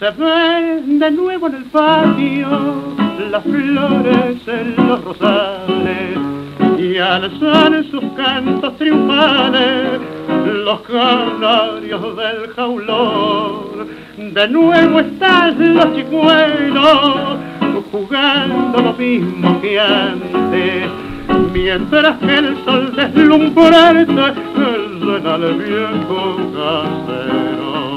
Se ven de nuevo en el patio las flores en los rosales y alzan sus cantos triunfales los canarios del jaulón. De nuevo están los chicuelos jugando lo mismo que antes, mientras que el sol deslumbrante llena el viejo casero.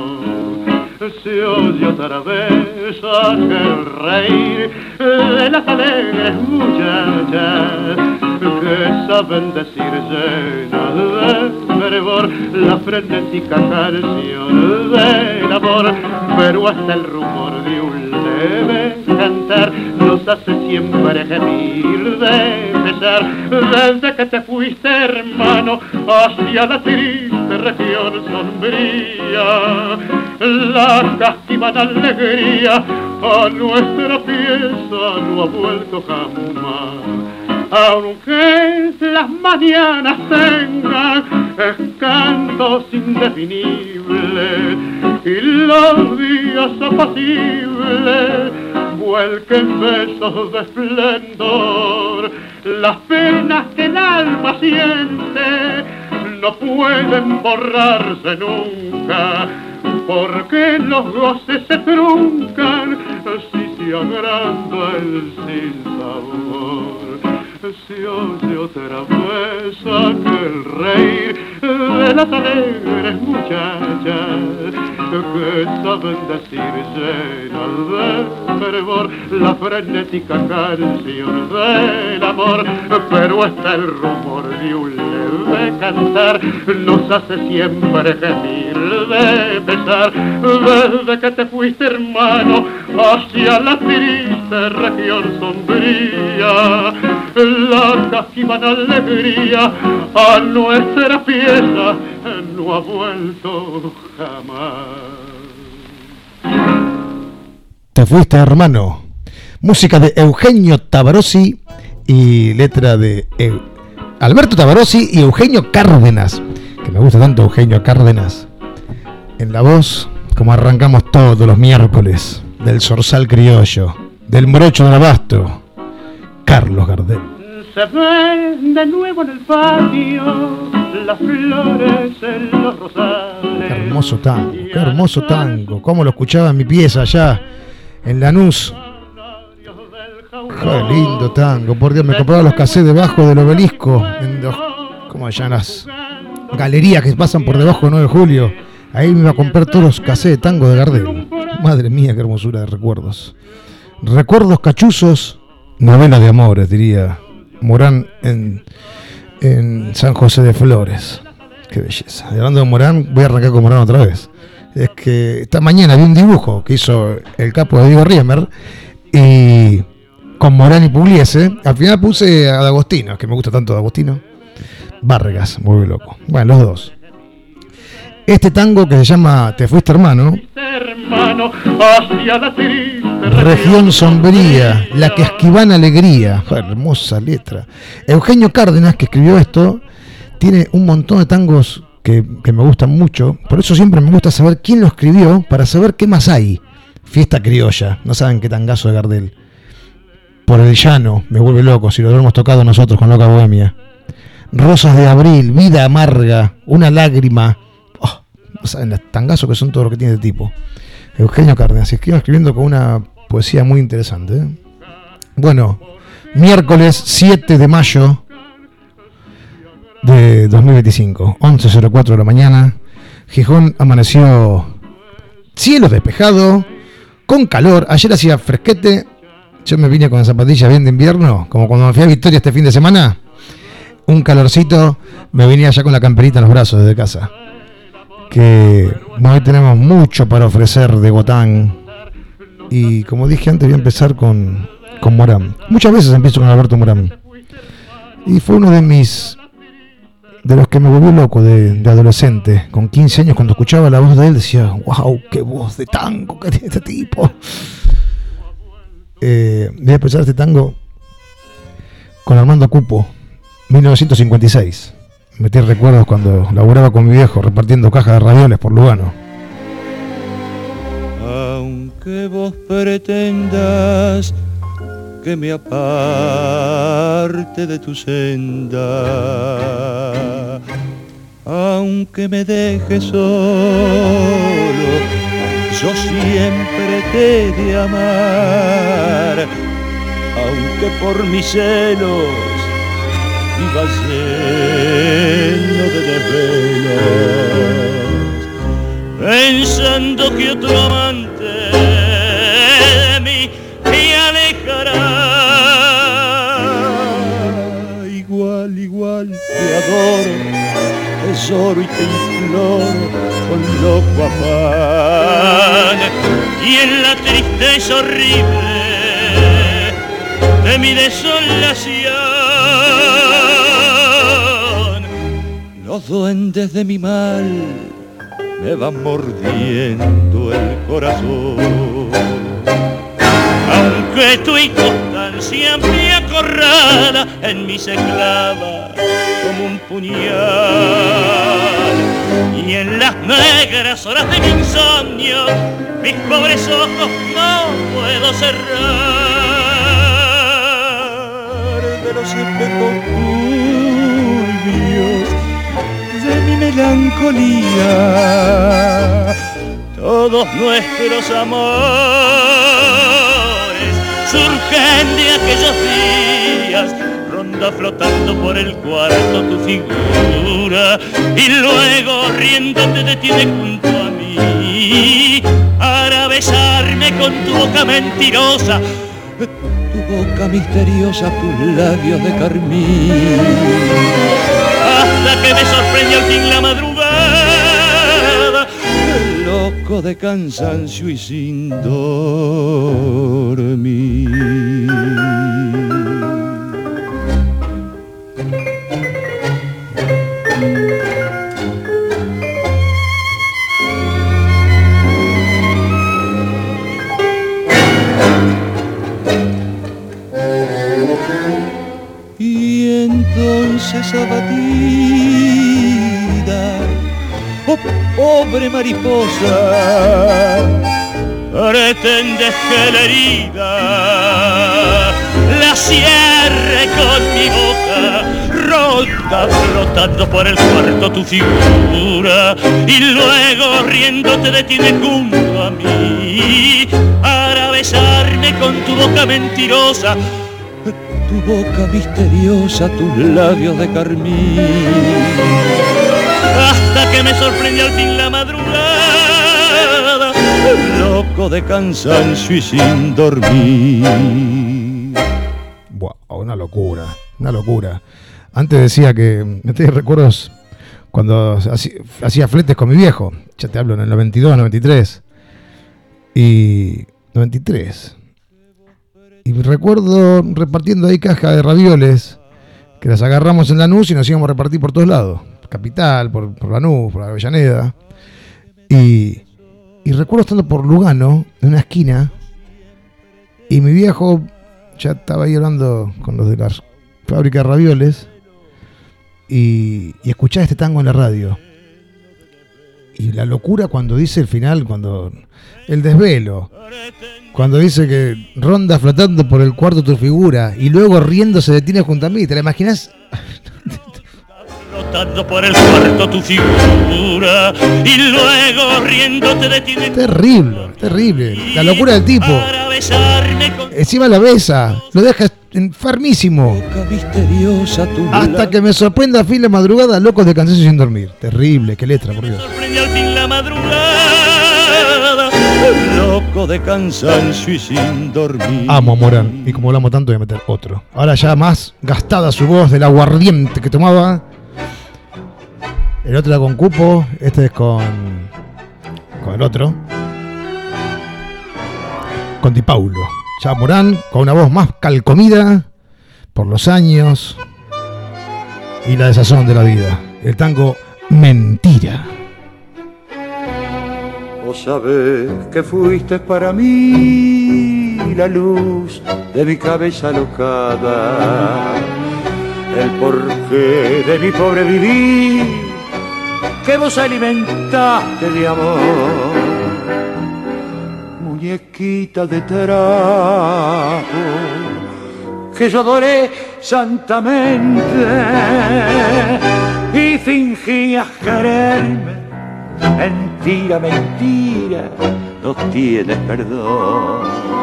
Se oye otra vez aquel reír de las alegres muchachas que saben decir llenas de fervor la frenética canción del amor, pero hasta el rumor de un leve cantar nos hace siempre gemir de pesar. Desde que te fuiste, hermano, hacia la triste región sombría, la casquivana alegría a nuestra pieza no ha vuelto jamás. Aunque las mañanas tengan cantos indefinibles y los días apacibles vuelquen besos de esplendor, las penas que el alma siente no pueden borrarse nunca, porque los goces se truncan si se agranda el sinsabor. Se oye otra vez aquel reír de las alegres muchachas que saben decir llenas de fervor la frenética canción del amor, pero hasta el rumor de un leve cantar nos hace siempre gemir de pesar. Desde que te fuiste, hermano, hacia la triste región sombría, la casquivana alegría a nuestra pieza no ha vuelto jamás. Te fuiste, hermano. Música de Eugenio Tabarossi y letra de Alberto Tabarossi y Eugenio Cárdenas, que me gusta tanto Eugenio Cárdenas. En la voz, como arrancamos todos los miércoles, del zorzal criollo, del morocho del abasto, Carlos Gardel. Se ven de nuevo en el patio las flores en los rosales. Qué hermoso tango, cómo lo escuchaba en mi pieza allá en Lanús. Qué lindo tango, por Dios, me compraba los cassettes debajo del obelisco, como allá en las galerías que pasan por debajo de 9 de julio. Ahí me iba a comprar todos los cassettes de tango de Gardel. Madre mía, qué hermosura de recuerdos. Recuerdos cachuzos, novela de amores, diría Morán en San José de Flores. Qué belleza. Y hablando de Morán, voy a arrancar con Morán otra vez. Es que esta mañana vi un dibujo que hizo el capo de Diego Riemer y con Morán y Pugliese. Al final puse a D'Agostino, que me gusta tanto D'Agostino. Vargas, muy loco. Bueno, los dos. Este tango que se llama Te fuiste, hermano, región sombría, la casquivana alegría. Hermosa letra. Eugenio Cárdenas, que escribió esto, tiene un montón de tangos que me gustan mucho. Por eso siempre me gusta saber quién lo escribió, para saber qué más hay. Fiesta criolla, no saben qué tangazo de Gardel. Por el llano, me vuelve loco, si lo hemos tocado nosotros con Loca Bohemia. Rosas de abril, vida amarga, una lágrima. No saben los tangazos que son todo lo que tiene de tipo. Eugenio Cárdenas, escribiendo con una poesía muy interesante, ¿eh? Bueno, miércoles 7 de mayo de 2025, 11:04 de la mañana. Gijón amaneció cielo despejado, con calor. Ayer hacía fresquete. Yo me vine con zapatillas bien de invierno, como cuando me fui a Victoria este fin de semana. Un calorcito, me venía ya con la camperita en los brazos desde casa. Que hoy tenemos mucho para ofrecer de Gotán. Y como dije antes, voy a empezar con Morán. Muchas veces empiezo con Alberto Morán. Y fue uno de los que me volvió loco de adolescente. Con 15 años, cuando escuchaba la voz de él, decía, wow, qué voz de tango que tiene este tipo. Voy a empezar este tango con Armando Cupo, 1956. Metí recuerdos cuando laburaba con mi viejo repartiendo cajas de ravioles por Lugano. Aunque que vos pretendas que me aparte de tu senda, aunque me dejes solo, yo siempre te he de amar, aunque por mis celos vivas lleno de desvelos, pensando que otro amante de mí me alejará. Igual te adoro, tesoro, y te imploro con loco afán, y en la tristeza horrible de mi desolación, los duendes de mi mal me van mordiendo el corazón. Aunque tu inconstancia me acorrala, en mí se clava como un puñal, y en las negras horas de mi insomnio mis pobres ojos no puedo cerrar. De los espejos turbios de mi melancolía, todos nuestros amores surgen de aquellos días. Ronda flotando por el cuarto tu figura, y luego riendo te detiene junto a mí para besarme con tu boca mentirosa, tu boca misteriosa, tus labios de carmín, hasta que me sorprende al fin la madrugada, loco de cansancio y sin dormir. Y entonces abatida, oh pobre mariposa, pretendes que la herida la cierre con mi boca. Ronda flotando por el cuarto tu figura, y luego riendo te detiene junto a mí para besarme con tu boca mentirosa, tu boca misteriosa, tus labios de carmín, hasta que me sorprende al fin la madrugada, loco de cansancio y sin dormir. Wow, una locura, una locura. Antes decía que me tenía recuerdos cuando hacía fletes con mi viejo. Ya te hablo en el 92, 93. Y 93. Y recuerdo repartiendo ahí cajas de ravioles que las agarramos en Lanús y nos íbamos a repartir por todos lados. Capital, por Lanús, por Avellaneda. Y recuerdo estando por Lugano, en una esquina, y mi viejo ya estaba ahí hablando con los de la fábrica de ravioles, y escuchaba este tango en la radio. Y la locura cuando dice el final, cuando el desvelo, cuando dice que ronda flotando por el cuarto tu figura, y luego riendo se detiene junto a mí. ¿Te la imaginas? Flotando por el cuarto tu figura, y luego riendo te detiene. Terrible, terrible. La locura del tipo. Encima la besa, lo deja enfermísimo. Hasta que me sorprenda a fin la madrugada, locos de cansancio sin dormir. Terrible, qué letra, por Dios. Me sorprende al fin la madrugada, loco de cansancio y sin dormir. Amo a Morán, y como hablamos tanto voy a meter otro. Ahora ya más gastada su voz del aguardiente que tomaba. El otro era con Cupo, este es con el otro. Con Di Paulo. Ya Morán, con una voz más calcomida por los años y la desazón de la vida. El tango Mentira. Vos sabés que fuiste para mí la luz de mi cabeza alocada, el porqué de mi pobre vivir, que vos alimentaste de amor. muñequita de trapo que yo adoré santamente y fingías quererme. Mentira, mentira, no tienes perdón.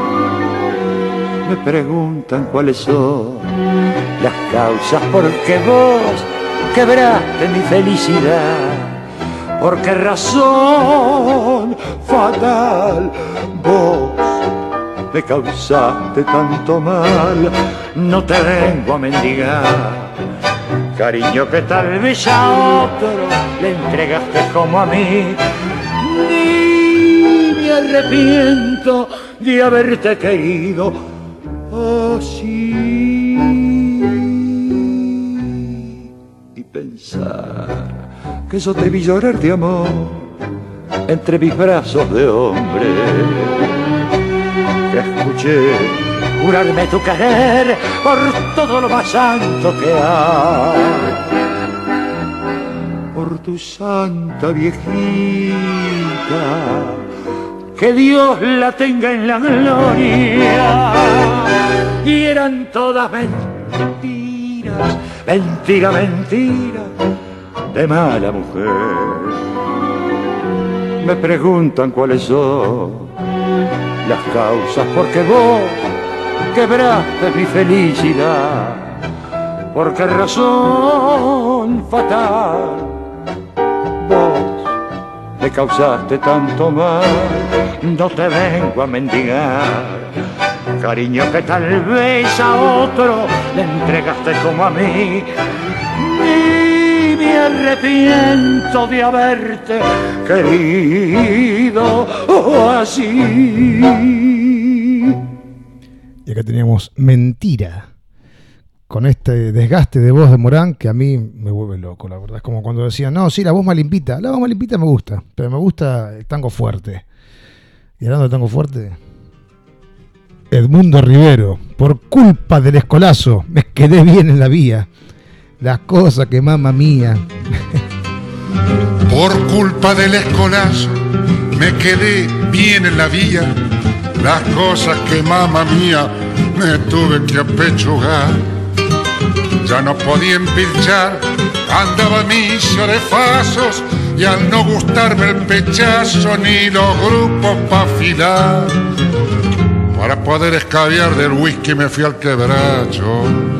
Me preguntan cuáles son las causas por qué vos quebraste mi felicidad. ¿Por qué razón fatal vos me causaste tanto mal? No te vengo a mendigar cariño que tal vez a otro le entregaste como a mí. Ni me arrepiento de haberte querido así. Y pensar que yo te vi llorar de amor entre mis brazos de hombre, que escuché jurarme tu querer por todo lo más santo que hay, por tu santa viejita, que Dios la tenga en la gloria. Y eran todas mentiras, mentira, mentira de mala mujer. Me preguntan cuáles son las causas por qué vos quebraste mi felicidad. ¿Por qué razón fatal vos me causaste tanto mal? No te vengo a mendigar cariño que tal vez a otro le entregaste como a mí. Y me arrepiento de haberte querido así. Y acá teníamos Mentira, con este desgaste de voz de Morán que a mí me vuelve loco, la verdad. Es como cuando decían, no, sí, la voz más limpita me gusta, pero me gusta el tango fuerte. Y hablando de tango fuerte, Edmundo Rivero, por culpa del escolazo me quedé bien en la vía, las cosas que mamá mía. Por culpa del escolazo me quedé bien en la vía, las cosas que mamá mía me tuve que apechugar. Ya no podía empilchar, andaba misio de fasos, y al no gustarme el pechazo ni los grupos pa' afilar, para poder escabiar del whisky me fui al quebracho.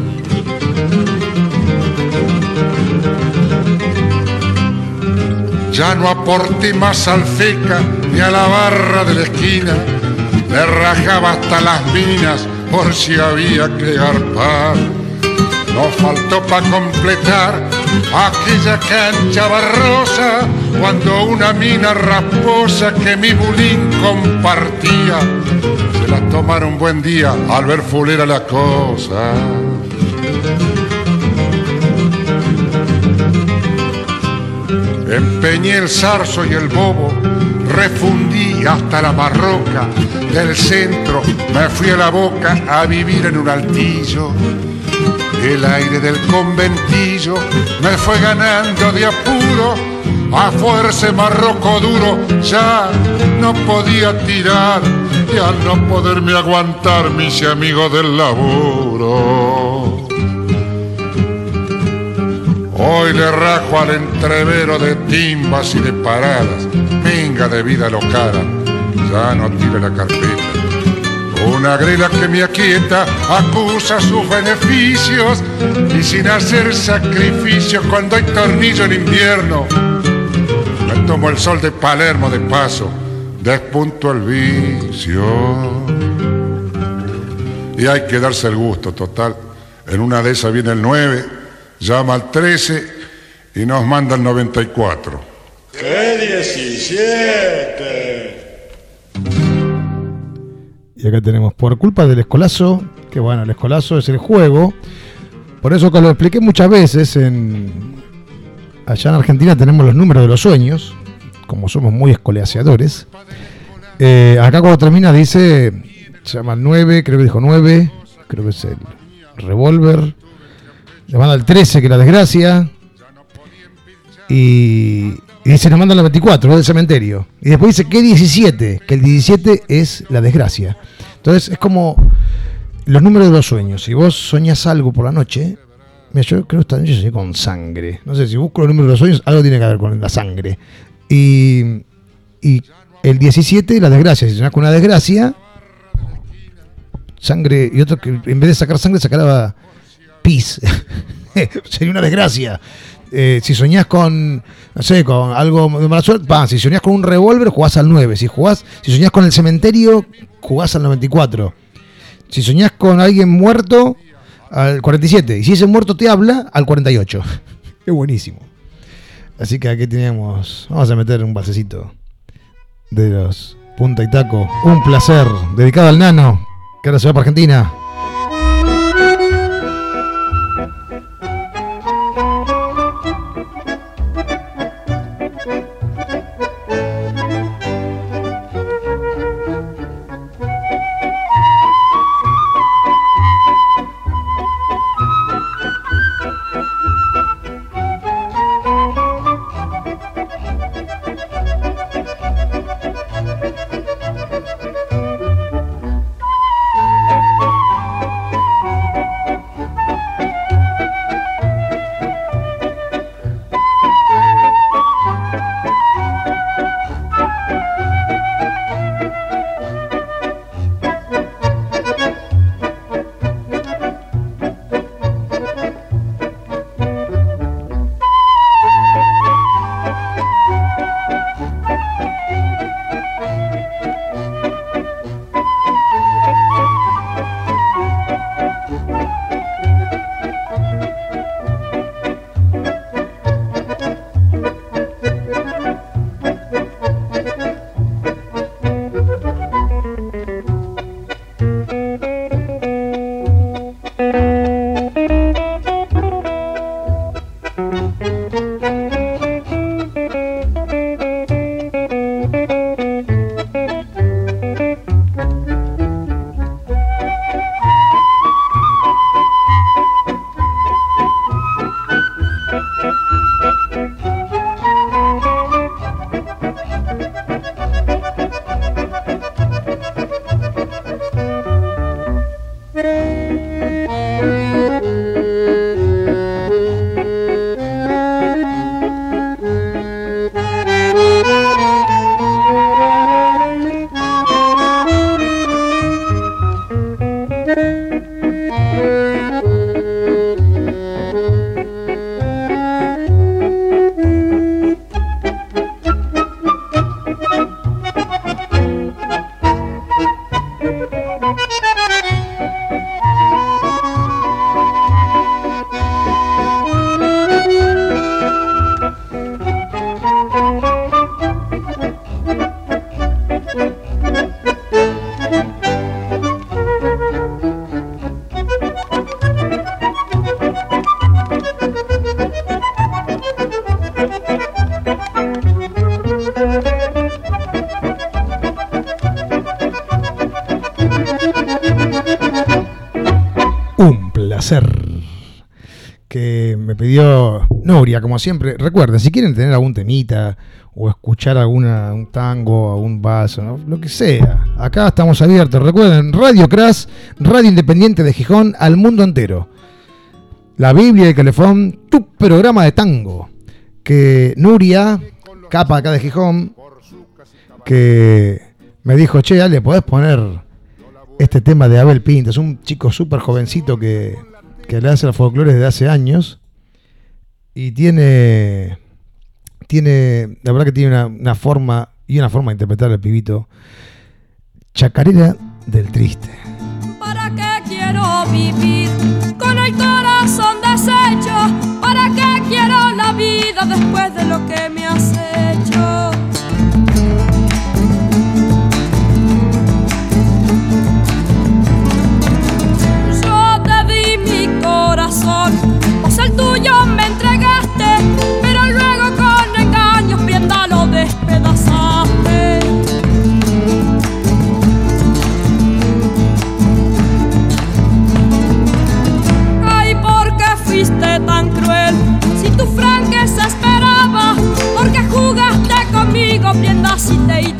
Ya no aporté más al feca ni a la barra de la esquina, le rajaba hasta las minas por si había que garpar. No faltó pa' completar aquella cancha barrosa, cuando una mina rasposa que mi bulín compartía se la tomaron un buen día al ver fulera la cosa. Empeñé el zarzo y el bobo, refundí hasta la Marroca, del centro me fui a la Boca a vivir en un altillo. El aire del conventillo me fue ganando de apuro, a fuerza marroco duro ya no podía tirar, y al no poderme aguantar me hice amigo del laburo. Hoy le rajo al entrevero de timbas y de paradas, minga de vida locada, ya no tire la carpeta. Una grela que me aquieta acusa sus beneficios, y sin hacer sacrificios cuando hay tornillo en invierno me tomo el sol de Palermo de paso, despunto el vicio. Y hay que darse el gusto, total. En una de esas viene el 9, llama al 13 y nos manda el 94. ¡Qué 17! Y acá tenemos Por culpa del escolazo, que bueno, el escolazo es el juego. Por eso que lo expliqué muchas veces, allá en Argentina tenemos los números de los sueños, como somos muy escoleaseadores. Acá cuando termina dice, se llama el 9, creo que dijo 9, creo que es el revólver. Le manda el 13, que es la desgracia. Y dice, nos mandan la 24, del cementerio. Y después dice, ¿qué 17? Que el 17 es la desgracia. Entonces es como los números de los sueños. Si vos soñás algo por la noche, mira, yo creo que esta noche soñé con sangre. No sé, si busco los números de los sueños, algo tiene que ver con la sangre. Y el 17, la desgracia. Si soñás con una desgracia, sangre, y otro que en vez de sacar sangre sacará pis. Sería una desgracia. Si soñás con, no sé, con algo de mala suerte, si soñás con un revólver, jugás al 9. Si soñás con el cementerio, jugás al 94. Si soñás con alguien muerto, al 47. Y si ese muerto te habla, al 48. Es buenísimo. Así que aquí teníamos, vamos a meter un basecito de los Punta y Taco. Un placer, dedicado al Nano, que ahora se va para Argentina. Que me pidió Nuria, como siempre. Recuerden, si quieren tener algún temita o escuchar un tango, algún vaso, ¿no? Lo que sea, acá estamos abiertos. Recuerden, Radio Crash, Radio Independiente de Gijón al mundo entero. La Biblia y el Calefón, tu programa de tango. Que Nuria, capa acá de Gijón, que me dijo, che, Ale, ¿podés poner este tema de Abel Pinto? Es un chico súper jovencito que le hace el folclore desde hace años y tiene la verdad que tiene una forma de interpretar al pibito. Chacarera del Triste. ¿Para qué quiero vivir con el corazón deshecho? ¿Para qué quiero la vida después de lo que me has hecho? Pues el tuyo me entregaste, pero luego con engaños prenda lo despedazaste. Ay, ¿por qué fuiste tan cruel? Si tu franqueza esperaba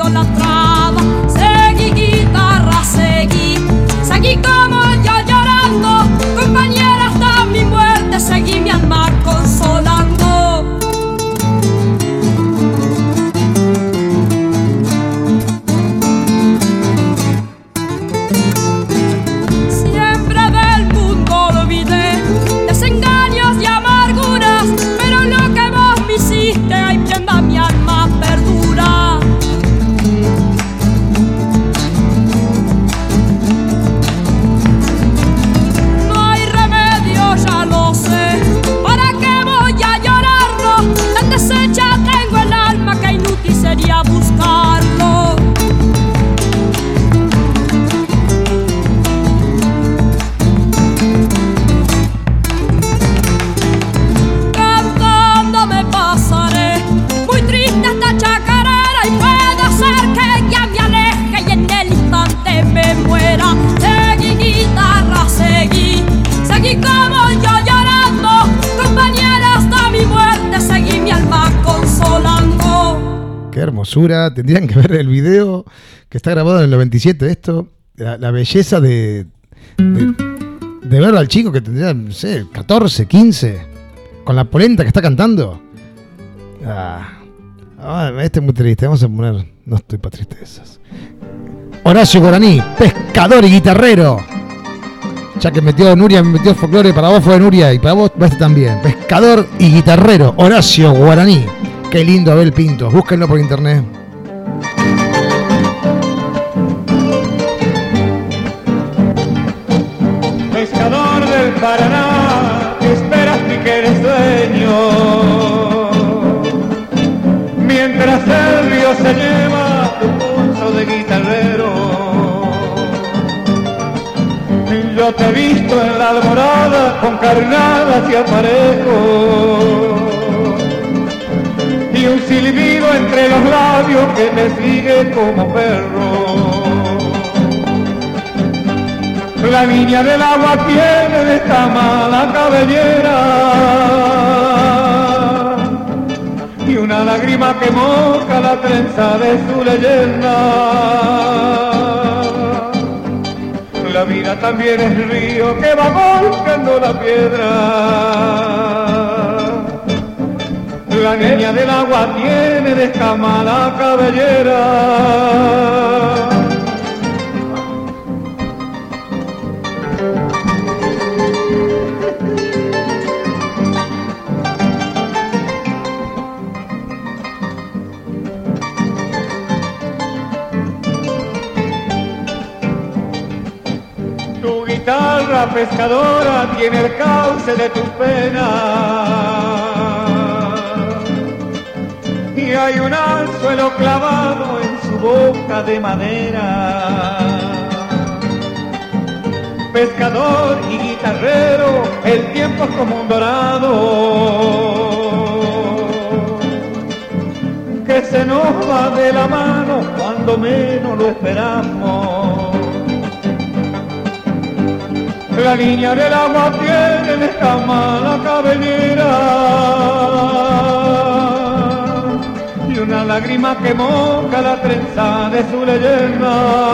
idolatraba. Seguí guitarra, seguí como yo llorando, compañera hasta mi muerte, seguí mi alma consolando. Siempre del mundo olvidé desengaños y amarguras, pero lo que vos me hiciste, ay, prenda mi alma perdura. No hay remedio, ya lo sé, ¿para qué voy a llorarlo? Tan deshecha tengo el alma que inútil sería buscarlo. Cantando me pasaré, muy triste esta chacarera, y puede ser que ya me aleje y en el instante me muera. Seguí guitarra, seguí como yo llorando, compañera hasta mi muerte, seguí mi alma consolando. Qué hermosura. Tendrían que ver el video que está grabado en el 97. Esto, la belleza de ver al chico que tendría, no sé, 14, 15, con la polenta que está cantando. Este es muy triste. Vamos a poner No estoy para tristezas. Horacio Guaraní, pescador y guitarrero. Ya que metió Nuria, me metió folclore, para vos fue Nuria y para vos va este también. Pescador y guitarrero, Horacio Guaraní. Qué lindo Abel Pintos, búsquenlo por internet. Pescador del Paraná, que esperas ni que eres dueño, mientras el río se lleva tu pulso de guitarrero. Yo te he visto en la alborada con carnadas y aparejos, y un silbido entre los labios que me sigue como perro. La niña del agua tiene de esta mala cabellera y una lágrima que moja la trenza de su leyenda. La vida también es río que va golpeando la piedra. La niña del agua tiene de escama la cabellera. Guitarra pescadora tiene el cauce de tus penas y hay un anzuelo clavado en su boca de madera. Pescador y guitarrero, el tiempo es como un dorado que se nos va de la mano cuando menos lo esperamos. La niña del agua tiene de escama la cabellera y una lágrima que moja la trenza de su leyenda.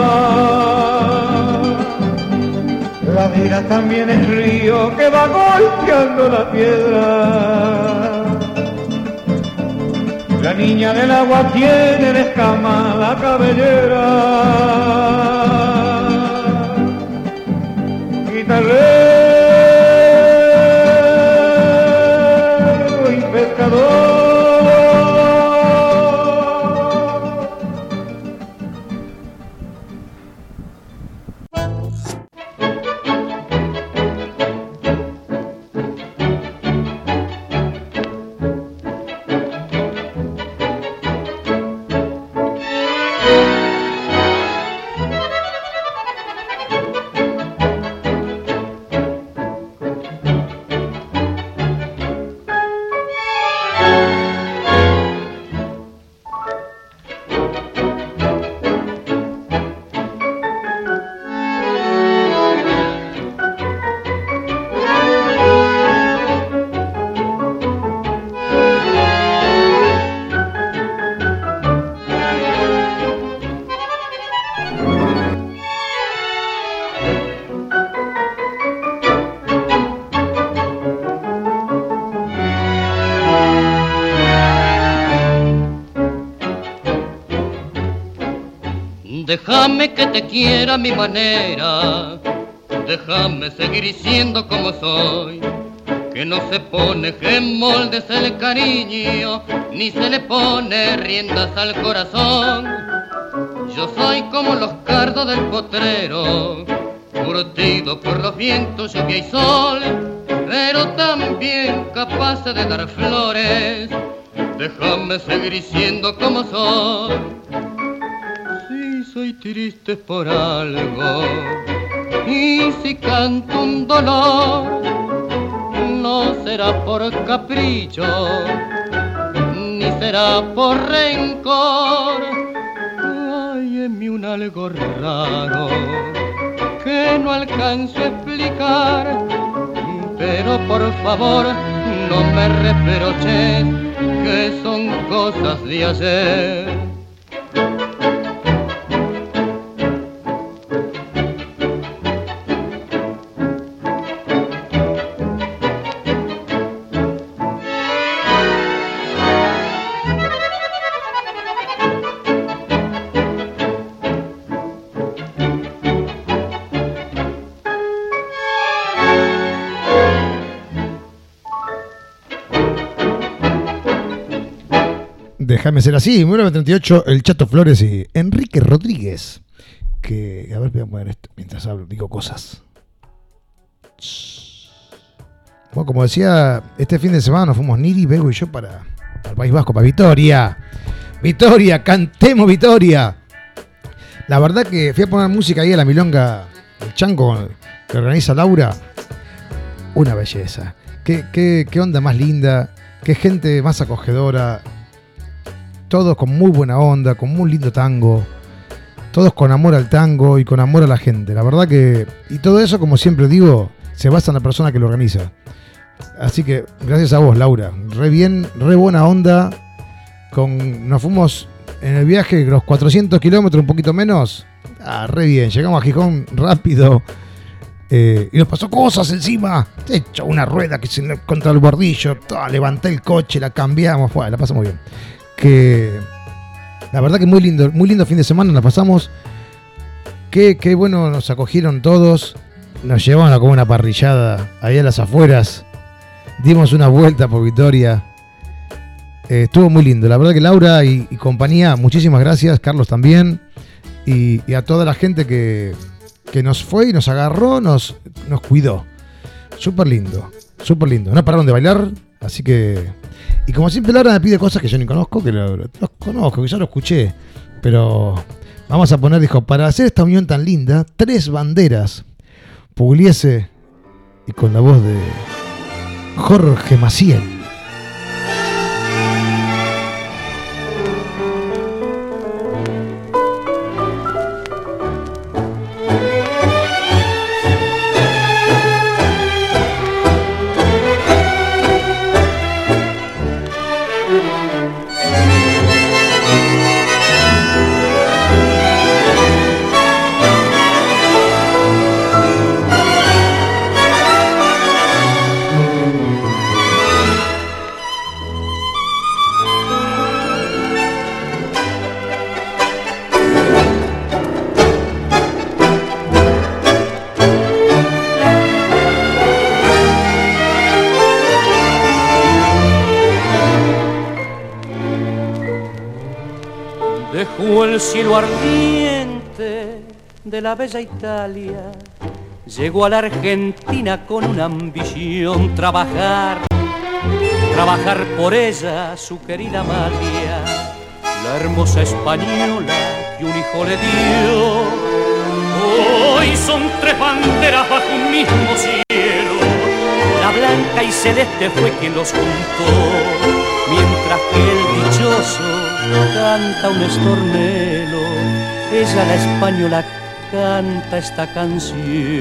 La vida también es río que va golpeando la piedra. La niña del agua tiene de escama la cabellera. Guitarrero y pescador. Déjame que te quiera a mi manera, déjame seguir siendo como soy, que no se pone en moldes el cariño, ni se le pone riendas al corazón. Yo soy como los cardos del potrero, curtido por los vientos, lluvia y sol, pero también capaz de dar flores. Déjame seguir siendo como soy. Si soy triste por algo y si canto un dolor, no será por capricho ni será por rencor. Hay en mí un algo raro que no alcanzo a explicar, pero por favor no me reproches que son cosas de ayer. Déjame ser así, 1938, el Chato Flores y Enrique Rodríguez. Que, a ver, voy a poner esto mientras hablo, digo cosas. Bueno, como decía, este fin de semana nos fuimos Niri, Bego y yo para el País Vasco, para Vitoria. Vitoria, cantemos Vitoria. La verdad que fui a poner música ahí a la milonga, el chango que organiza Laura. Una belleza. Qué onda más linda, qué gente más acogedora. Todos con muy buena onda, con muy lindo tango. Todos con amor al tango y con amor a la gente. La verdad que... Y todo eso, como siempre digo, se basa en la persona que lo organiza. Así que, gracias a vos, Laura. Re bien, re buena onda. Nos fuimos en el viaje, los 400 kilómetros, un poquito menos. Re bien. Llegamos a Gijón rápido. Y nos pasó cosas encima. Se echó una rueda que se contra el bordillo. Levanté el coche, la cambiamos. La pasamos bien. Que la verdad que muy lindo fin de semana la pasamos. Qué bueno nos acogieron todos. Nos llevaron a como una parrillada ahí a las afueras. Dimos una vuelta por Vitoria. Estuvo muy lindo. La verdad que Laura y compañía, muchísimas gracias. Carlos también. Y a toda la gente que nos fue y nos agarró, nos cuidó. Súper lindo, súper lindo. No pararon de bailar, así que... Y como siempre Laura me pide cosas que yo ni conozco, que los conozco, que ya lo escuché. Pero vamos a poner, dijo, para hacer esta unión tan linda, 3 banderas. Pugliese y con la voz de Jorge Maciel. Dejó el cielo ardiente de la bella Italia, llegó a la Argentina con una ambición, trabajar por ella, su querida Amalia, la hermosa española que un hijo le dio. Hoy son 3 banderas bajo un mismo cielo, la blanca y celeste fue quien los juntó, mientras que el dichoso canta un estornelo, ella la española canta esta canción.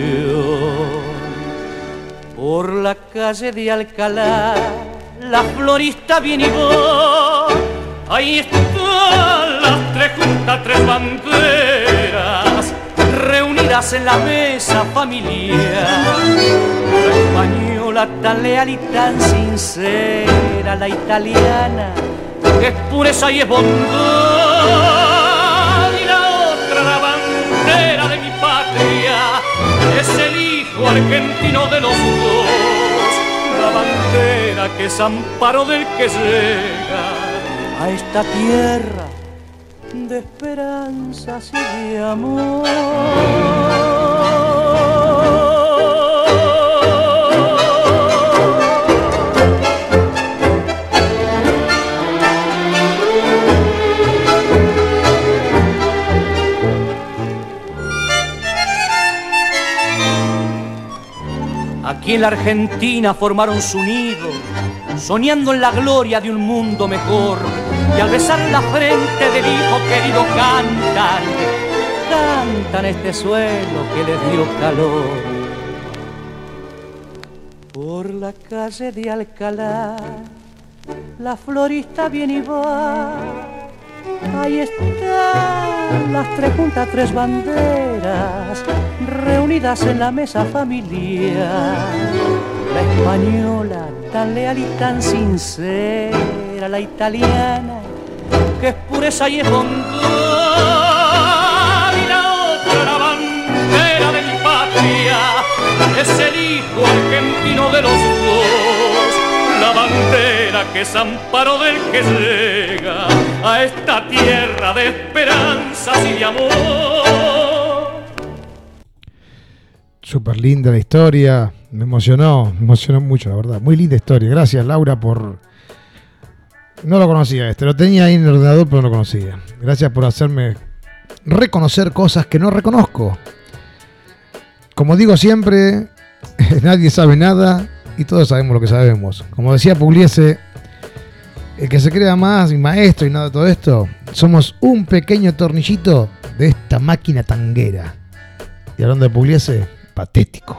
Por la calle de Alcalá, la florista viene y va, ahí están las 3 juntas, 3 banderas, reunidas en la mesa familiar. La española tan leal y tan sincera, la italiana que es pureza y es bondad, y la otra la argentino de los dos, la bandera que es amparo del que llega a esta tierra de esperanzas y de amor. Aquí en la Argentina formaron su nido, soñando en la gloria de un mundo mejor. Y al besar la frente del hijo querido cantan este suelo que les dio calor. Por la calle de Alcalá, la florista viene y va. Ahí están las tres juntas, tres banderas reunidas en la mesa familiar. La española tan leal y tan sincera, la italiana que es pureza y es bondad, y la otra la bandera de mi patria es el hijo argentino de los dos, la bandera que es amparo del que llega a esta tierra de esperanzas y de amor. Súper linda la historia, me emocionó mucho, la verdad. Muy linda historia. Gracias, Laura, por... No lo conocía lo tenía ahí en el ordenador, pero no lo conocía. Gracias por hacerme reconocer cosas que no reconozco. Como digo siempre, nadie sabe nada y todos sabemos lo que sabemos. Como decía Pugliese, el que se crea más y maestro y nada de todo esto, somos un pequeño tornillito de esta máquina tanguera. Y hablando de Pugliese, patético.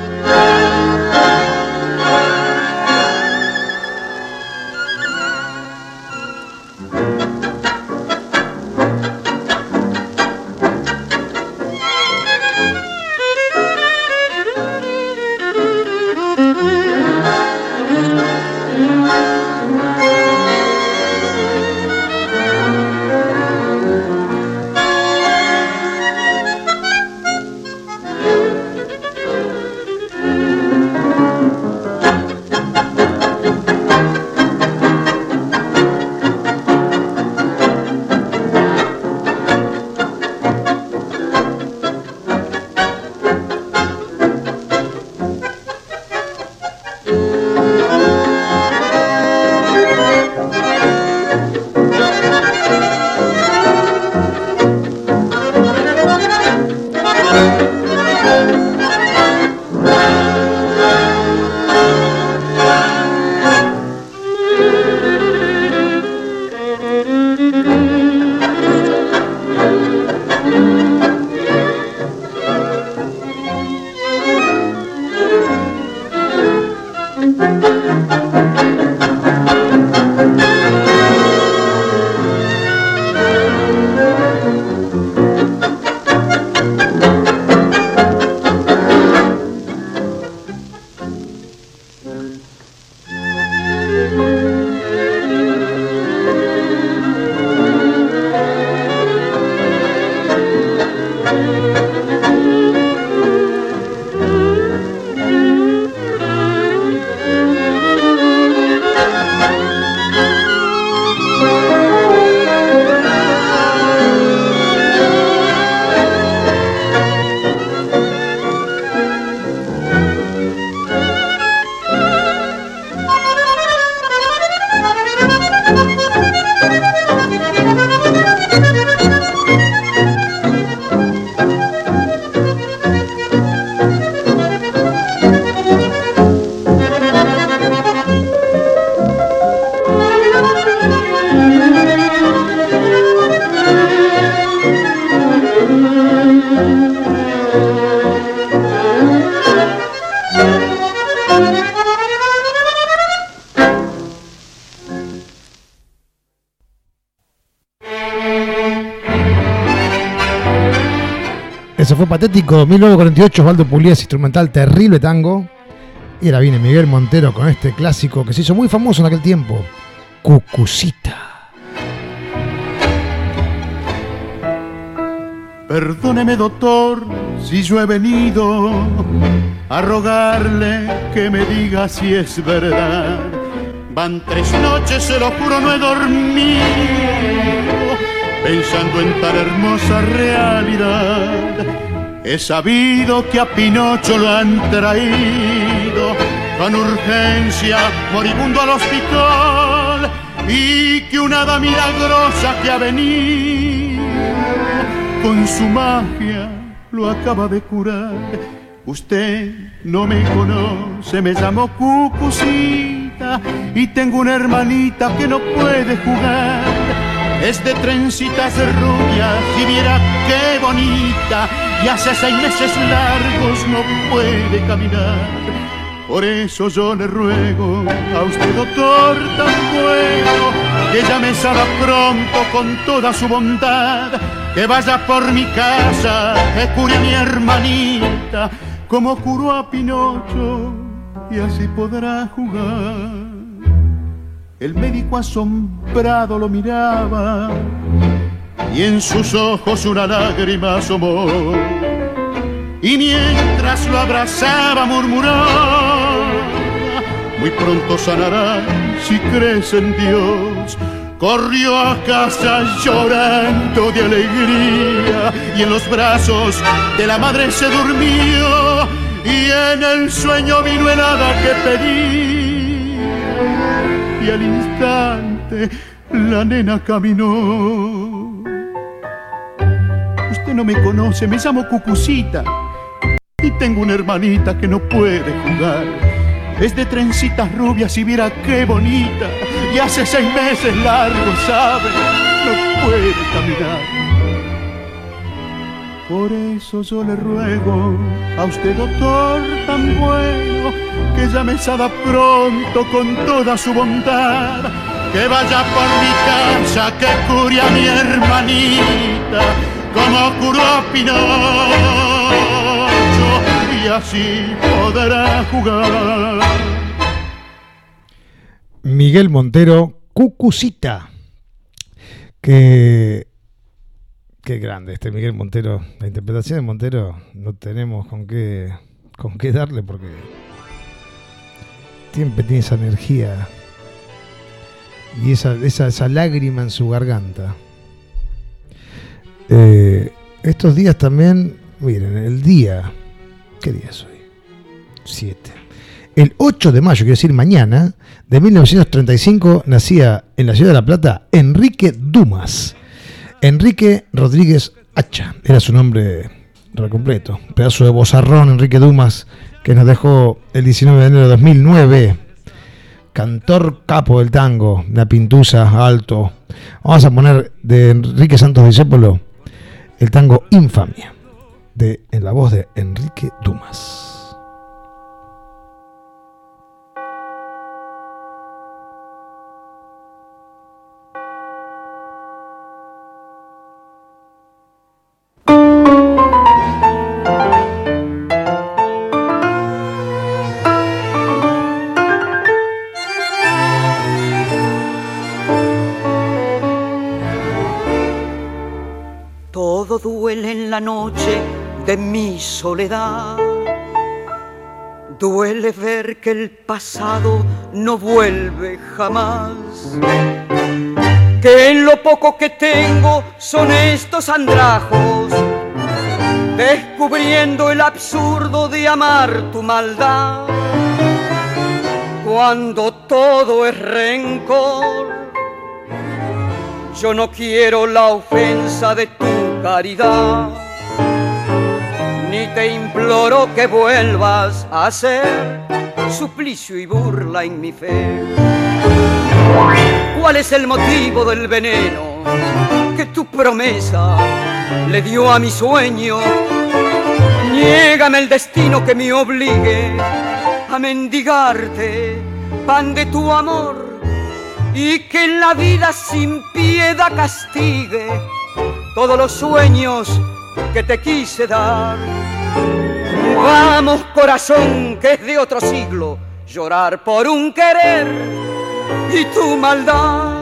Eso fue Patético, 1948, Osvaldo Pugliese, instrumental Terrible Tango. Y ahora viene Miguel Montero con este clásico que se hizo muy famoso en aquel tiempo, Cucucita. Perdóneme, doctor, si yo he venido a rogarle que me diga si es verdad. Van 3 noches, se lo juro, no he dormido pensando en tan hermosa realidad. He sabido que a Pinocho lo han traído con urgencia, moribundo al hospital, y que una hada milagrosa que ha venido con su magia lo acaba de curar. Usted no me conoce, me llamo Cucucita y tengo una hermanita que no puede jugar. Es de trencitas rubias y viera qué bonita, y hace 6 meses largos no puede caminar. Por eso yo le ruego a usted, doctor tan bueno, que ya me salga pronto con toda su bondad, que vaya por mi casa, que cure a mi hermanita, como curó a Pinocho, y así podrá jugar. El médico asombrado lo miraba, y en sus ojos una lágrima asomó, y mientras lo abrazaba murmuraba: muy pronto sanará si crees en Dios. Corrió a casa llorando de alegría, y en los brazos de la madre se durmió, y en el sueño vino el hada que pedía, y al instante la nena caminó. Usted no me conoce, me llamo Cucucita y tengo una hermanita que no puede jugar. Es de trencitas rubias y viera qué bonita, y hace 6 meses largos, sabe, no puede caminar. Por eso yo le ruego a usted, doctor tan bueno, que llame Sada pronto con toda su bondad, que vaya por mi casa, que cure a mi hermanita, como curó a Pinocho, y así podrá jugar. Miguel Montero, Cucucita. Qué grande este Miguel Montero. La interpretación de Montero no tenemos con qué darle, porque siempre tiene esa energía y esa lágrima en su garganta. Estos días también, miren, el día, ¿qué día es hoy? 7. El 8 de mayo, quiero decir mañana, de 1935, nacía en la ciudad de La Plata Enrique Dumas. Enrique Rodríguez Hacha, era su nombre completo. Pedazo de vozarrón, Enrique Dumas, que nos dejó el 19 de enero de 2009. Cantor capo del tango, una pintusa, alto. Vamos a poner de Enrique Santos Discépolo el tango Infamia, en la voz de Enrique Dumas. Duele en la noche de mi soledad, duele ver que el pasado no vuelve jamás, que en lo poco que tengo son estos andrajos, descubriendo el absurdo de amar tu maldad, cuando todo es rencor. Yo no quiero la ofensa de tu caridad, ni te imploro que vuelvas a hacer suplicio y burla en mi fe. ¿Cuál es el motivo del veneno que tu promesa le dio a mi sueño? Niégame el destino que me obligue a mendigarte pan de tu amor, y que en la vida sin piedad castigue todos los sueños que te quise dar. Vamos, corazón, que es de otro siglo llorar por un querer y tu maldad.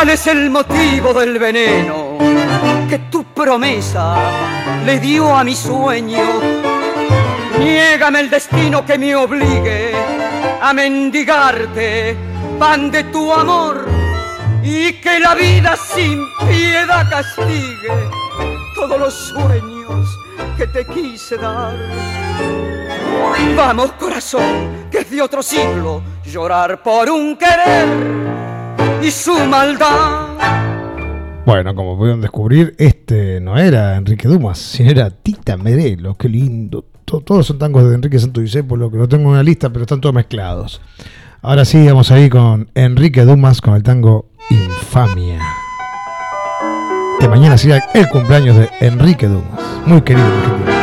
¿Cuál es el motivo del veneno que tu promesa le dio a mi sueño? Niégame el destino que me obligue a mendigarte pan de tu amor y que la vida sin piedad castigue todos los sueños que te quise dar. Vamos, corazón, que es de otro siglo llorar por un querer y su maldad. Bueno, como pudieron descubrir, este no era Enrique Dumas, sino era Tita Merelo. Qué lindo. Todos son tangos de Enrique Santo Discépolo, que no tengo en una lista, pero están todos mezclados. Ahora sí, vamos a ir con Enrique Dumas con el tango Infamia. Que mañana será el cumpleaños de Enrique Dumas. Muy querido Enrique Dumas.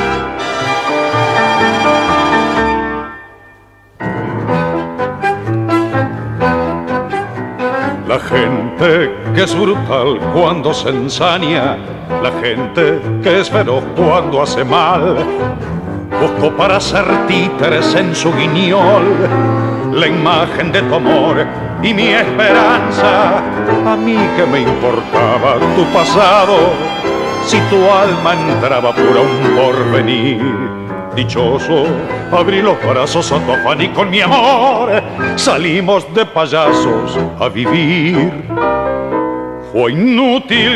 La gente que es brutal cuando se ensaña, la gente que es feroz cuando hace mal, busco para hacer títeres en su guiñol la imagen de tu amor y mi esperanza. A mí que me importaba tu pasado, si tu alma entraba pura un porvenir. Dichoso, abrí los brazos a tu afán y con mi amor salimos de payasos a vivir. Fue inútil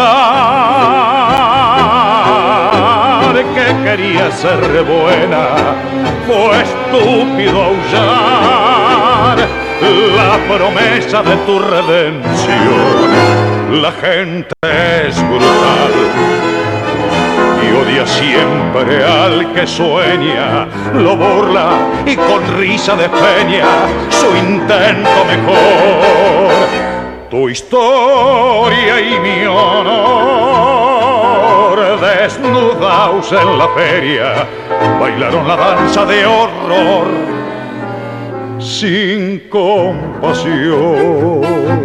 gritar que quería ser buena, fue estúpido aullar la promesa de tu redención. La gente es brutal y odia siempre al que sueña, lo burla y con risa despeña su intento mejor. Tu historia y mi honor, desnudaos en la feria, bailaron la danza de horror sin compasión.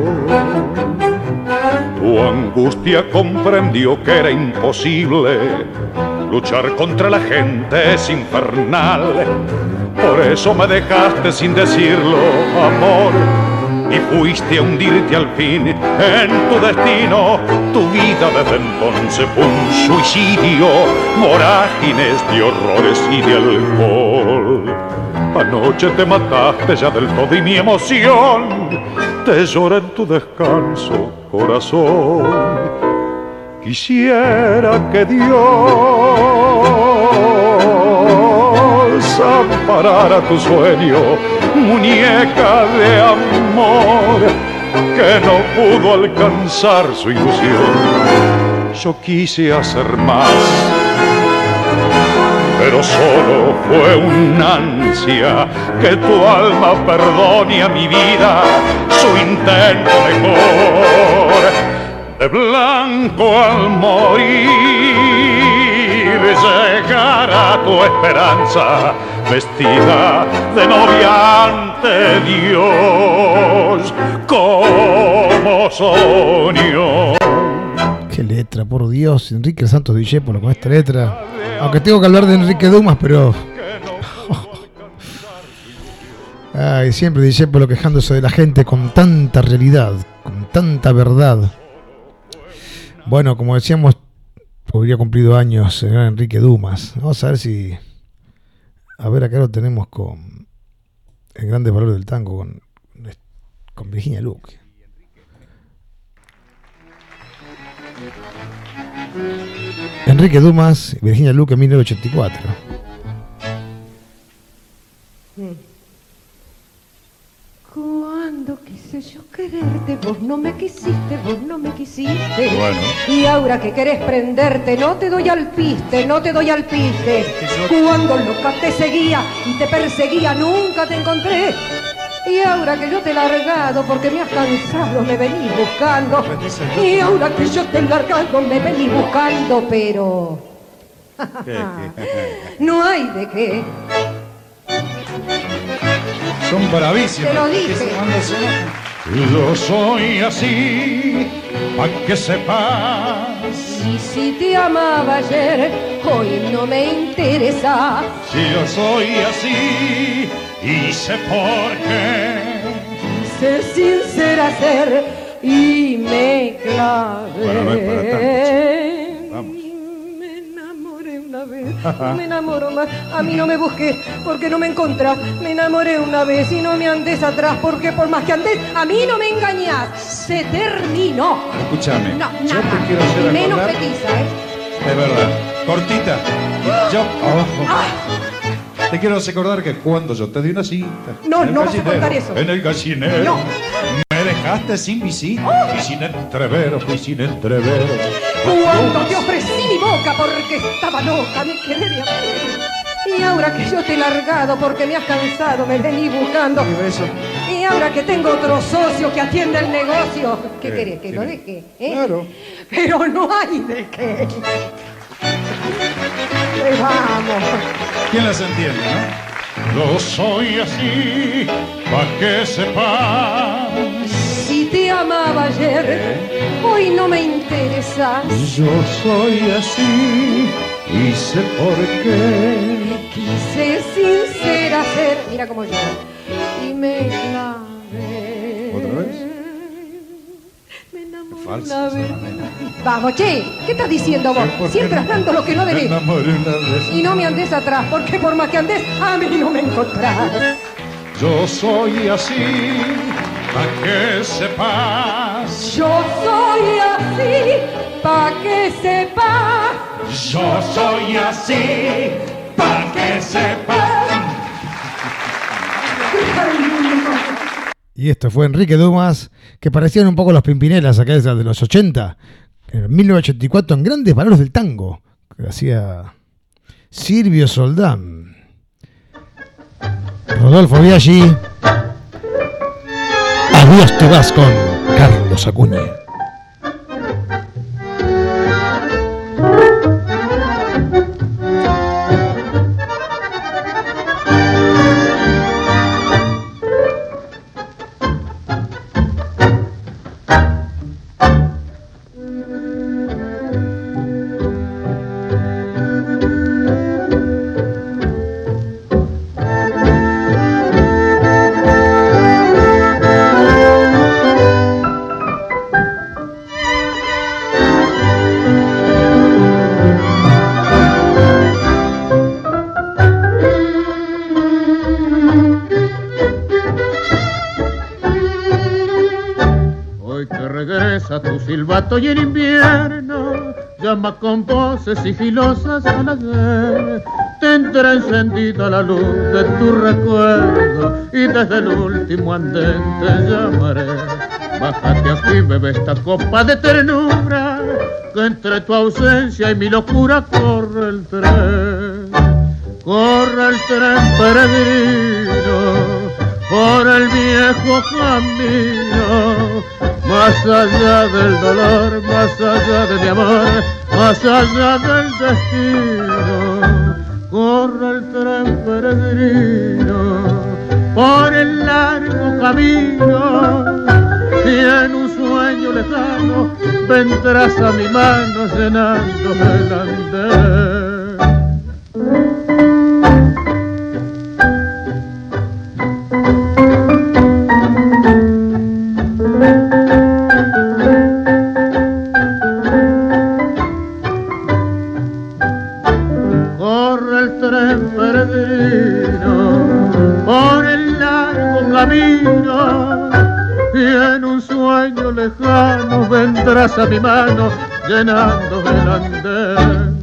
Tu angustia comprendió que era imposible, luchar contra la gente es infernal. Por eso me dejaste sin decirlo, amor, y fuiste a hundirte al fin en tu destino. Tu vida desde entonces fue un suicidio, vorágines de horrores y de alcohol. Anoche te mataste ya del todo y mi emoción te llora en tu descanso, corazón. Quisiera que Dios amparara tu sueño, muñeca de amor que no pudo alcanzar su ilusión. Yo quise hacer más, pero solo fue una ansia que tu alma perdone a mi vida su intento mejor. De blanco al morir llegará tu esperanza, vestida de novia ante Dios como soñó. Qué letra, por Dios, Enrique Santos Discépolo con esta letra. Aunque tengo que hablar de Enrique Dumas, pero... Ay, siempre Discépolo quejándose de la gente con tanta realidad, con tanta verdad. Bueno, como decíamos, habría cumplido años el gran Enrique Dumas. Vamos a ver si... A ver, acá lo tenemos con el grande valor del tango, con Virginia Luque. Enrique Dumas, Virginia Luque, 1984. Cuando quise yo quererte, vos no me quisiste, vos no me quisiste. Bueno. Y ahora que querés prenderte, no te doy al piste, no te doy al piste. Cuando loca te seguía y te perseguía, nunca te encontré. Y ahora que yo te he largado porque me has cansado, me venís buscando. Y ahora que yo te he largado, me venís buscando, pero... no hay de qué. Son bravísimos. Te lo dije. Yo soy así, pa' que sepas. Y si te amaba ayer, hoy no me interesa. Si yo soy así, y sé por qué. Sé sincera ser, y me clavé. Bueno, no es para tanto, vamos. Me enamoré una vez, me enamoro más. A mí no me busques porque no me encontrás. Me enamoré una vez y no me andes atrás porque por más que andes, a mí no me engañás. Se terminó. Escúchame, No, yo nada. te quiero hacer Menos acordar, petiza, de verdad, cortita. Yo te quiero hacer acordar que cuando yo te di una cita, No, en el no vas a gallinero, contar eso. En el gallinero, No. me dejaste sin visita y sin entrevero, fui sin entrevero. Cuando te ofrecí mi boca porque estaba loca de querer y amar. Y ahora que yo te he largado porque me has cansado, me vení buscando. Y ahora que tengo otro socio que atiende el negocio, ¿qué querés? ¿Que lo deje? Claro. Pero no hay de qué. Pues vamos. ¿Quién las entiende, no? Yo soy así, pa' que sepas. Si te amaba ayer, hoy no me interesas. Yo soy así y sé por qué. Quise sincera ser, mira como yo, y me clavé. ¿Otra vez? Me enamoré Falsa, una vez. Salamena. Vamos, che, ¿qué estás diciendo vos? ¿Por qué Siempre no? hablando lo que no Me debes. enamoré una vez. Y no me andes atrás, porque por más que andes, a mí no me encontrás. Yo soy así, pa' que sepas. Yo soy así, pa' que sepas. Yo soy así, pa' que sepas. Y esto fue Enrique Dumas, que parecían un poco los Pimpinelas acá de los 80, en 1984, en Grandes Valores del Tango, que hacía Silvio Soldán, Rodolfo Biaggi. Adiós te vas con Carlos Acuña. Silbato y el invierno llama con voces sigilosas a la ayer. Tendrá encendida la luz de tu recuerdo y desde el último andén te llamaré. Bájate aquí, bebe esta copa de ternura, que entre tu ausencia y mi locura corre el tren. Corre el tren peregrino por el viejo camino, más allá del dolor, más allá de mi amor, más allá del destino. Corre el tren peregrino por el largo camino y en un sueño lejano vendrás a mi mano llenando el andén. Vendrás a mi mano llenando el andén.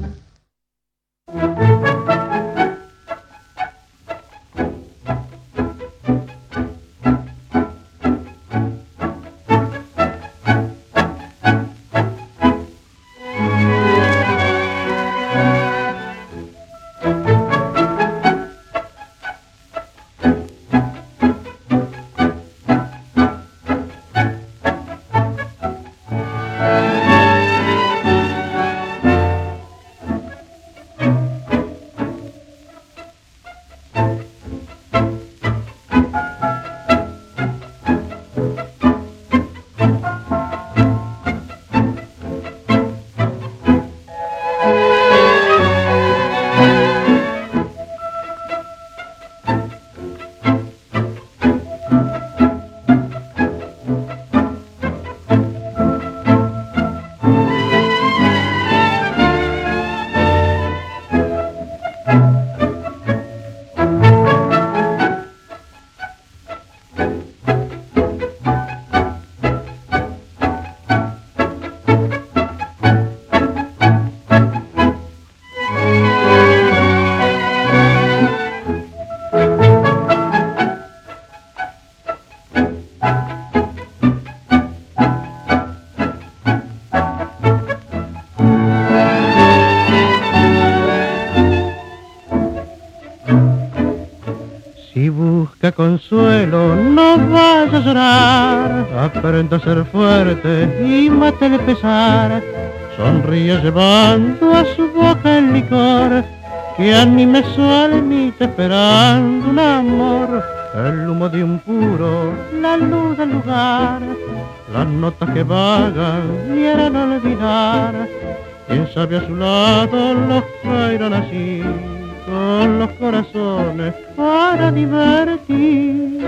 consuelo, no vayas a llorar, aprenda a ser fuerte y mate el pesar. Sonríe llevando a su boca el licor, que anime su almita esperando un amor. El humo de un puro, la luz del lugar, las notas que vagan y harán olvidar. Quien sabe a su lado los caerán así, con los corazones para divertir.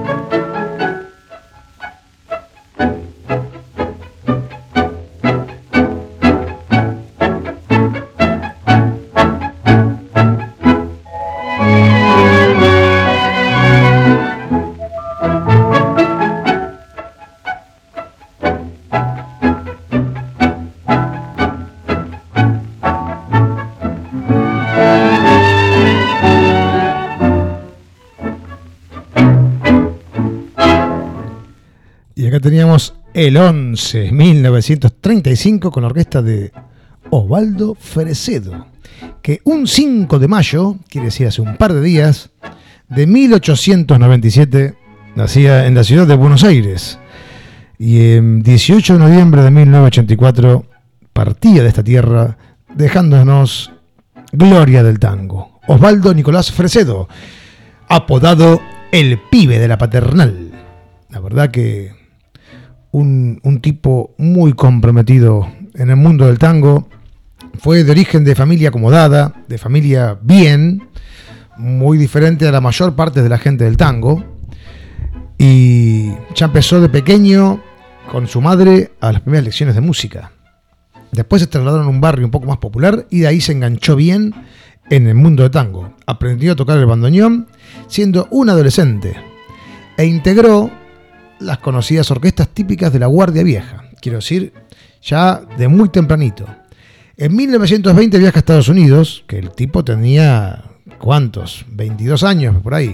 Teníamos el 11, 1935, con la orquesta de Osvaldo Fresedo, que un 5 de mayo, quiere decir hace un par de días, de 1897, nacía en la ciudad de Buenos Aires, y en 18 de noviembre de 1984 partía de esta tierra, dejándonos gloria del tango. Osvaldo Nicolás Fresedo, apodado el pibe de la Paternal. La verdad que un tipo muy comprometido en el mundo del tango. Fue de origen de familia acomodada, de familia bien, muy diferente a la mayor parte de la gente del tango. Y ya empezó de pequeño con su madre a las primeras lecciones de música. Después se trasladaron a un barrio un poco más popular y de ahí se enganchó bien en el mundo del tango. Aprendió a tocar el bandoneón siendo un adolescente e integró las conocidas orquestas típicas de la Guardia Vieja, quiero decir, ya de muy tempranito. En 1920 viaja a Estados Unidos, que el tipo tenía, ¿cuántos? 22 años, por ahí.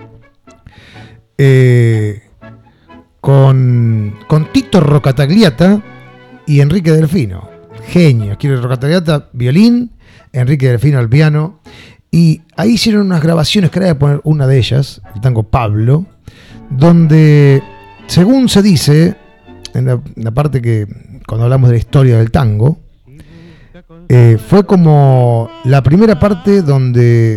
Con Tito Rocatagliata y Enrique Delfino. Genios. Quiero Rocatagliata, violín, Enrique Delfino al piano. Y ahí hicieron unas grabaciones, que era de poner una de ellas, el tango Pablo, donde, según se dice, en la parte que, cuando hablamos de la historia del tango, fue como la primera parte donde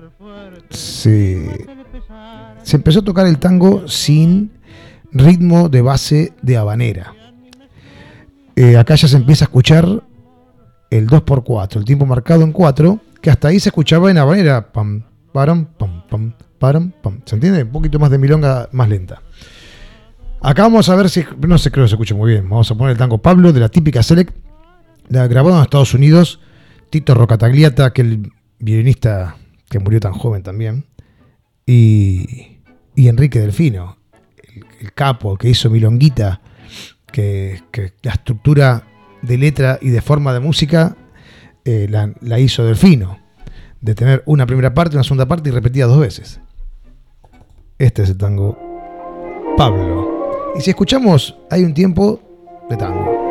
se empezó a tocar el tango sin ritmo de base de habanera. Acá ya se empieza a escuchar el 2x4, el tiempo marcado en 4, que hasta ahí se escuchaba en habanera. Pam, param, pam, pam, param, pam. ¿Se entiende? Un poquito más de milonga, más lenta. Acá vamos a ver si, no sé, creo que se escucha muy bien. Vamos a poner el tango Pablo de la típica Select, grabado en Estados Unidos. Tito Rocatagliata, aquel violinista que murió tan joven también, y Enrique Delfino, el capo que hizo Milonguita, que la estructura de letra y de forma de música la hizo Delfino, de tener una primera parte, una segunda parte y repetida 2 veces. Este es el tango Pablo. Y si escuchamos, hay un tiempo de tango.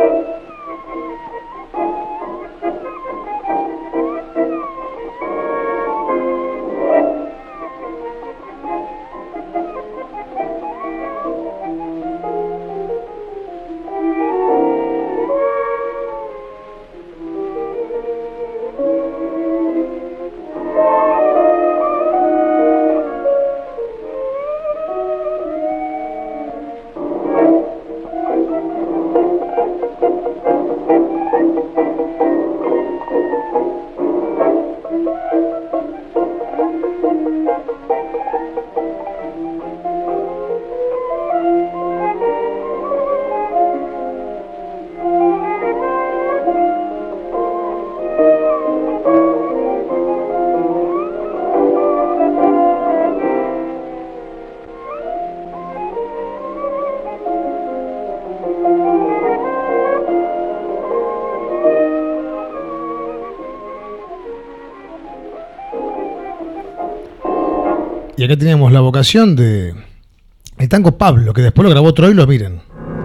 Y acá teníamos la vocación de el tango Pablo, que después lo grabó Troilo, miren.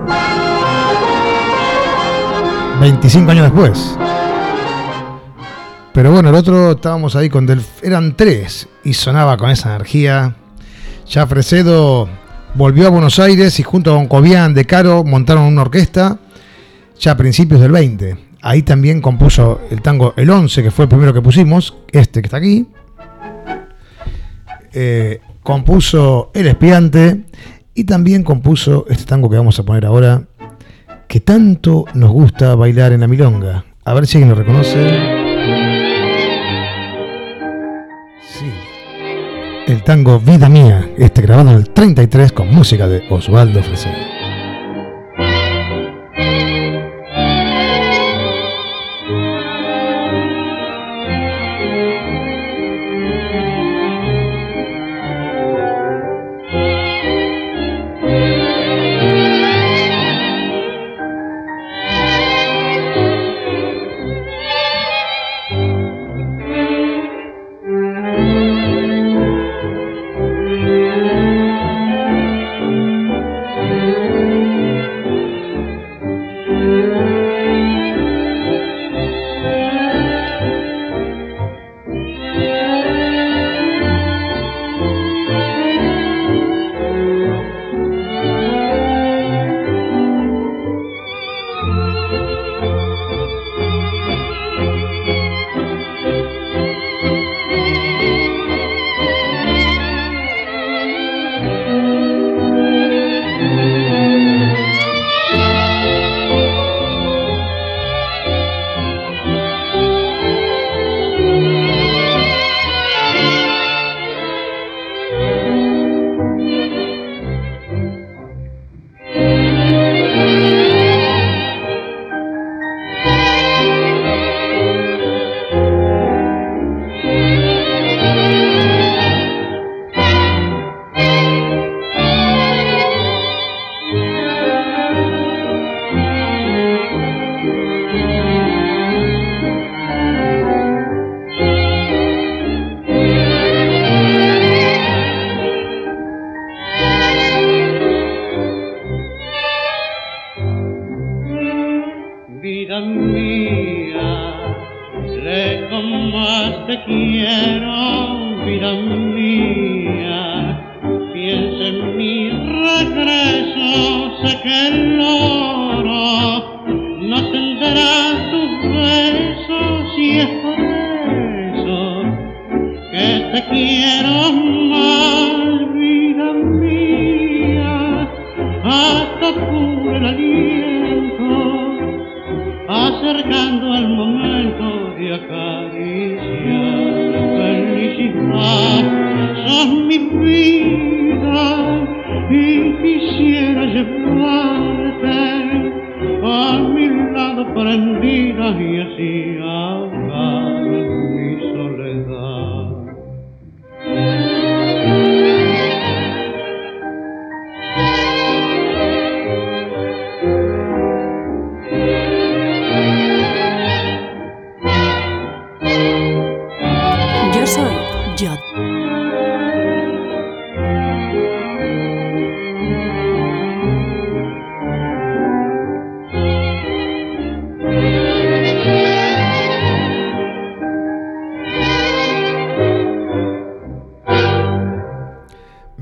25 años después. Pero bueno, el otro estábamos ahí con eran 3 y sonaba con esa energía. Ya Fresedo volvió a Buenos Aires y junto con Cobian de Caro montaron una orquesta ya a principios del 20. Ahí también compuso el tango El 11, que fue el primero que pusimos, este que está aquí. Compuso El Espiante y también compuso este tango que vamos a poner ahora, que tanto nos gusta bailar en la milonga. A ver si alguien lo reconoce. Sí. El tango Vida Mía, este grabado en el 33 con música de Osvaldo Fresedo.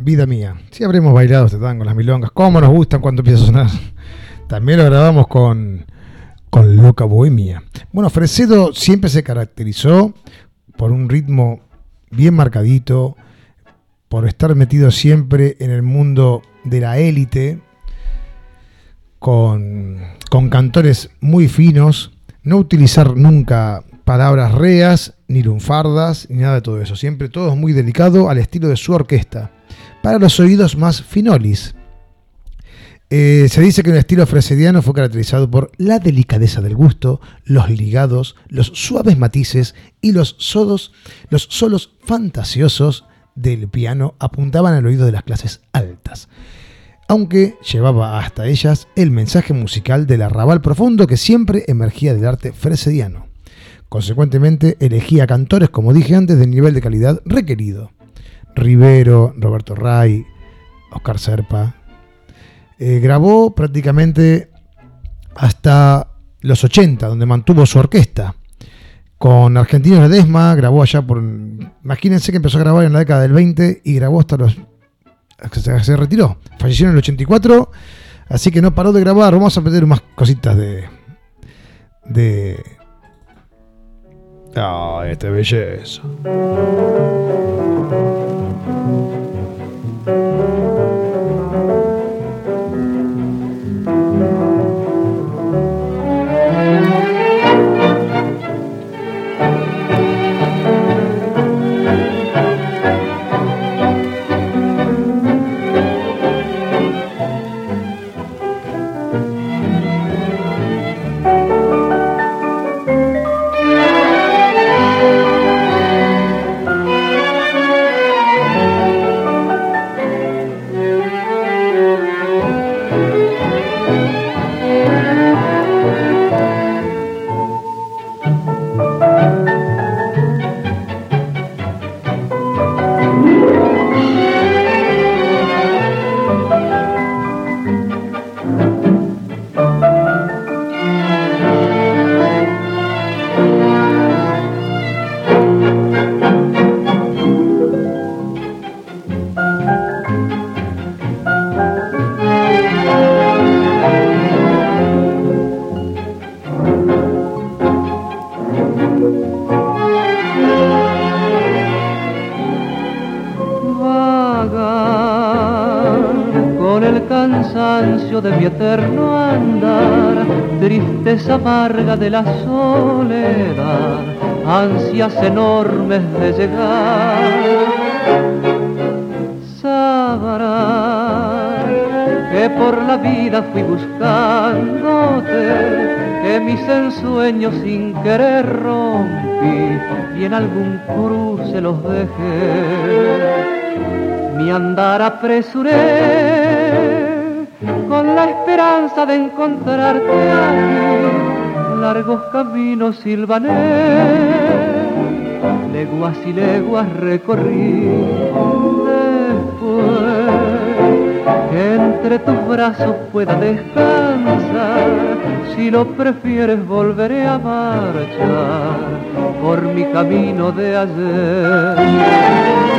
Vida Mía. Sí habremos bailado este tango, las milongas. ¿Cómo nos gustan cuando empieza a sonar? También lo grabamos con Loca Bohemia. Bueno, Fresedo siempre se caracterizó por un ritmo bien marcadito, por estar metido siempre en el mundo de la élite, con cantores muy finos, no utilizar nunca palabras reas, ni lunfardas, ni nada de todo eso. Siempre todo muy delicado al estilo de su orquesta, para los oídos más finolis. Se dice que el estilo fresediano fue caracterizado por la delicadeza del gusto, los ligados, los suaves matices y los solos fantasiosos del piano apuntaban al oído de las clases altas, aunque llevaba hasta ellas el mensaje musical del arrabal profundo que siempre emergía del arte fresediano. Consecuentemente, elegía cantores, como dije antes, del nivel de calidad requerido. Rivero, Roberto Ray, Oscar Serpa. Grabó prácticamente hasta los 80, donde mantuvo su orquesta. Con Argentinos Ledesma grabó allá por... Imagínense que empezó a grabar en la década del 20 y grabó hasta los... Se retiró. Falleció en el 84, así que no paró de grabar. Vamos a meter unas cositas de... ¡Ah, esta belleza! De mi eterno andar, tristeza amarga de la soledad, ansias enormes de llegar. Sabrás que por la vida fui buscándote, que mis ensueños sin querer rompí y en algún cruce los dejé. Mi andar apresuré con la esperanza de encontrarte aquí, largos caminos silvané, leguas y leguas recorrí. Después que entre tus brazos pueda descansar, si lo prefieres volveré a marchar por mi camino de ayer.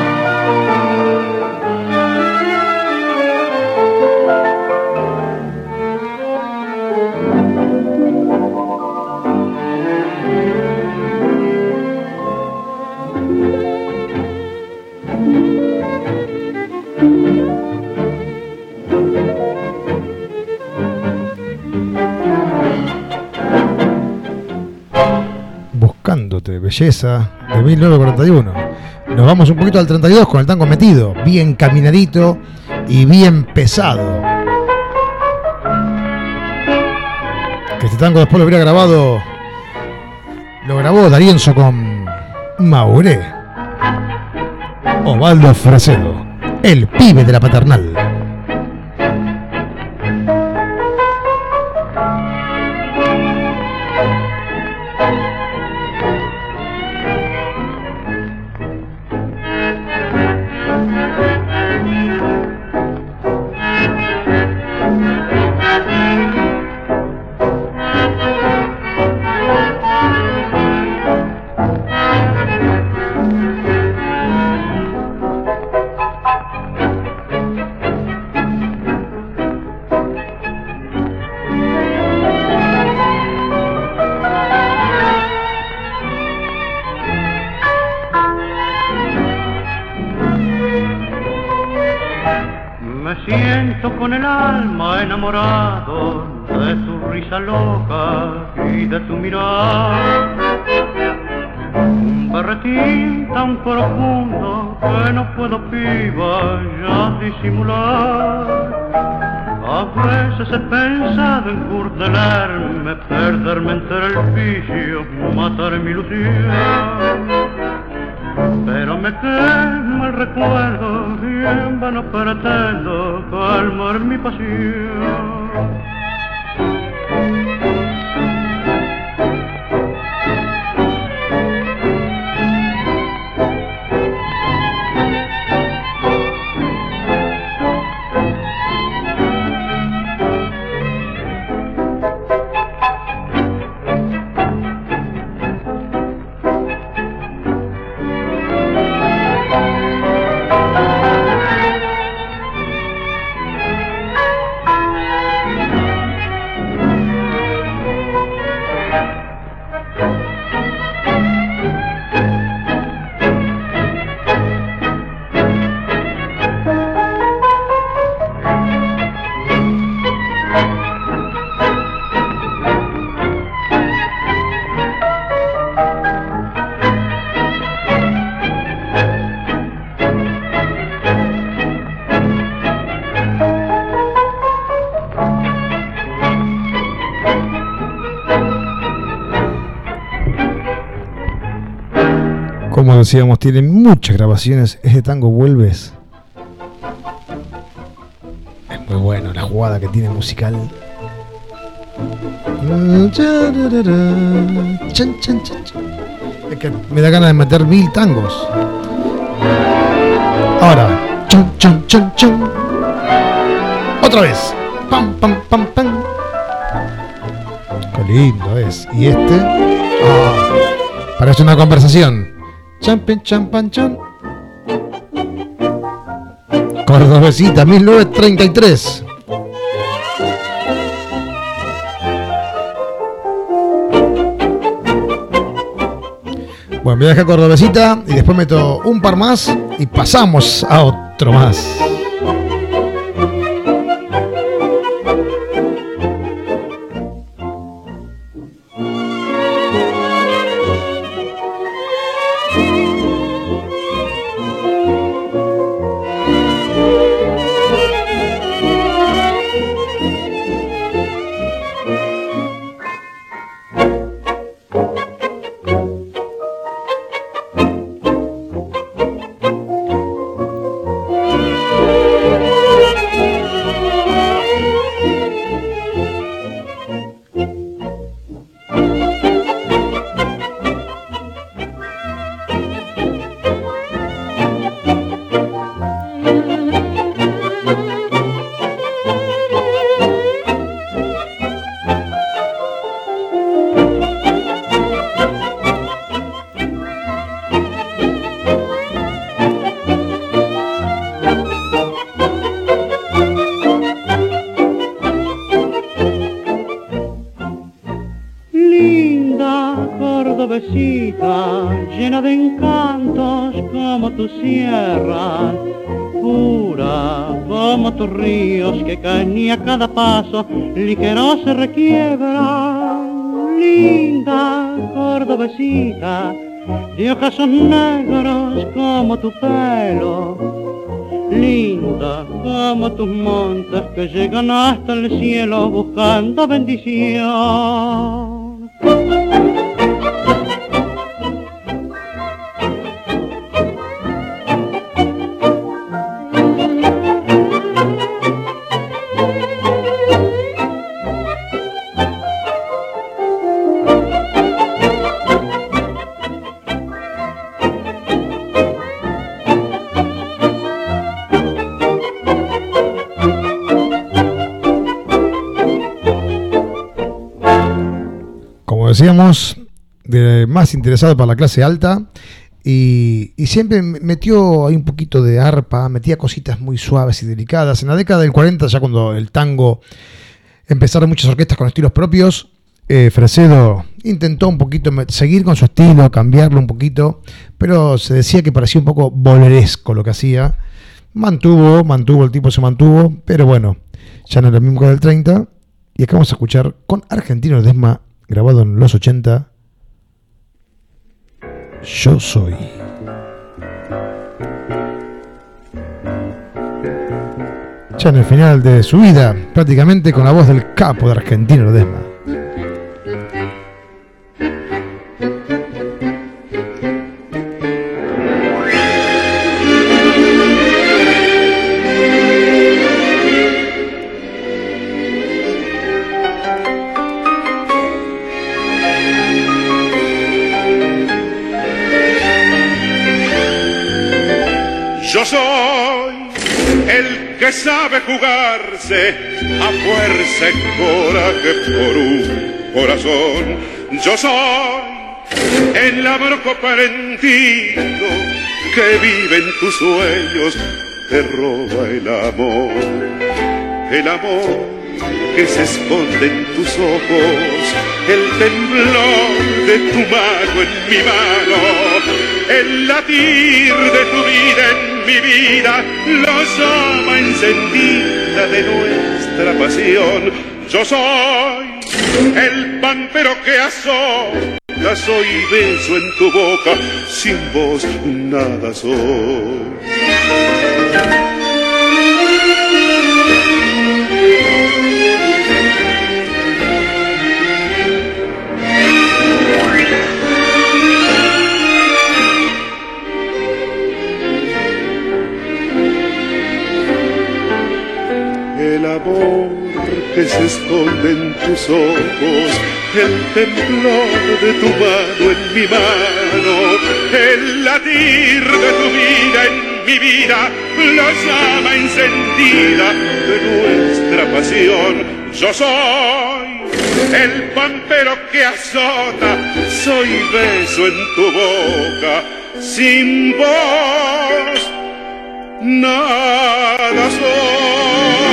Buscándote, belleza, de 1941. Nos vamos un poquito al 32 con el tango Metido, bien caminadito y bien pesado. Que este tango después lo hubiera grabado, lo grabó D'Arienzo con Mauré. Osvaldo Fresedo, el pibe de la paternal. con el alma enamorado de tu risa loca y de tu mirar. Un berretín tan profundo que no puedo, piba, ya disimular. A veces he pensado en curtelarme, perderme entre el vicio, matar mi ilusión. Pero me quema el recuerdo y en vano pretendo calmar mi pasión. Como decíamos, tiene muchas grabaciones. Ese tango Vuelves. Es muy bueno la jugada que tiene musical. Es que me da ganas de meter 1000 tangos. Ahora. Chun, chun, chun, chun. Otra vez. Pam, pam, pam, pam. Qué lindo es. Y este. Parece una conversación. Champion, champan, chan. Cordobesita, 1933. Bueno, me deja Cordobesita y después meto un par más y pasamos a otro más. Llena de encantos como tu sierra, pura como tus ríos que caen y a cada paso ligero se requiebran. Linda cordobesita, de ojos negros como tu pelo, linda como tus montes que llegan hasta el cielo buscando bendición. Decíamos, más interesado para la clase alta y siempre metió ahí un poquito de arpa, metía cositas muy suaves y delicadas. En la década del 40, ya cuando el tango empezaron muchas orquestas con estilos propios, Fresedo intentó un poquito seguir con su estilo, cambiarlo un poquito, pero se decía que parecía un poco boleresco lo que hacía. Mantuvo, el tipo se mantuvo, pero bueno, Ya no es lo mismo que del 30. Y acá vamos a escuchar con Argentino Ledesma, grabado en los 80, Yo Soy. Ya en el final de su vida, prácticamente con la voz del capo de Argentino Ledesma. Yo soy el que sabe jugarse a fuerza y coraje por un corazón. Yo soy el amor comprendido que vive en tus sueños, te roba el amor que se esconde en tus ojos, el temblor de tu mano en mi mano, el latir de tu vida en mi vida, la llama encendida de nuestra pasión. Yo soy el pampero que azota, soy beso en tu boca, sin vos nada soy. El amor que se esconde en tus ojos, el temblor de tu mano en mi mano, el latir de tu vida en mi vida, la llama encendida de nuestra pasión. Yo soy el pampero que azota, soy beso en tu boca, sin vos nada soy.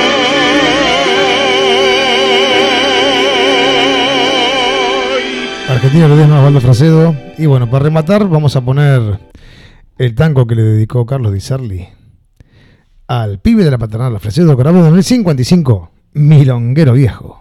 Argentino Ledesma, Osvaldo Frasedo. Y bueno, para rematar vamos a poner el tango que le dedicó Carlos Di Sarli al pibe de la paternal, Frasedo, grabado en el 55, Milonguero Viejo.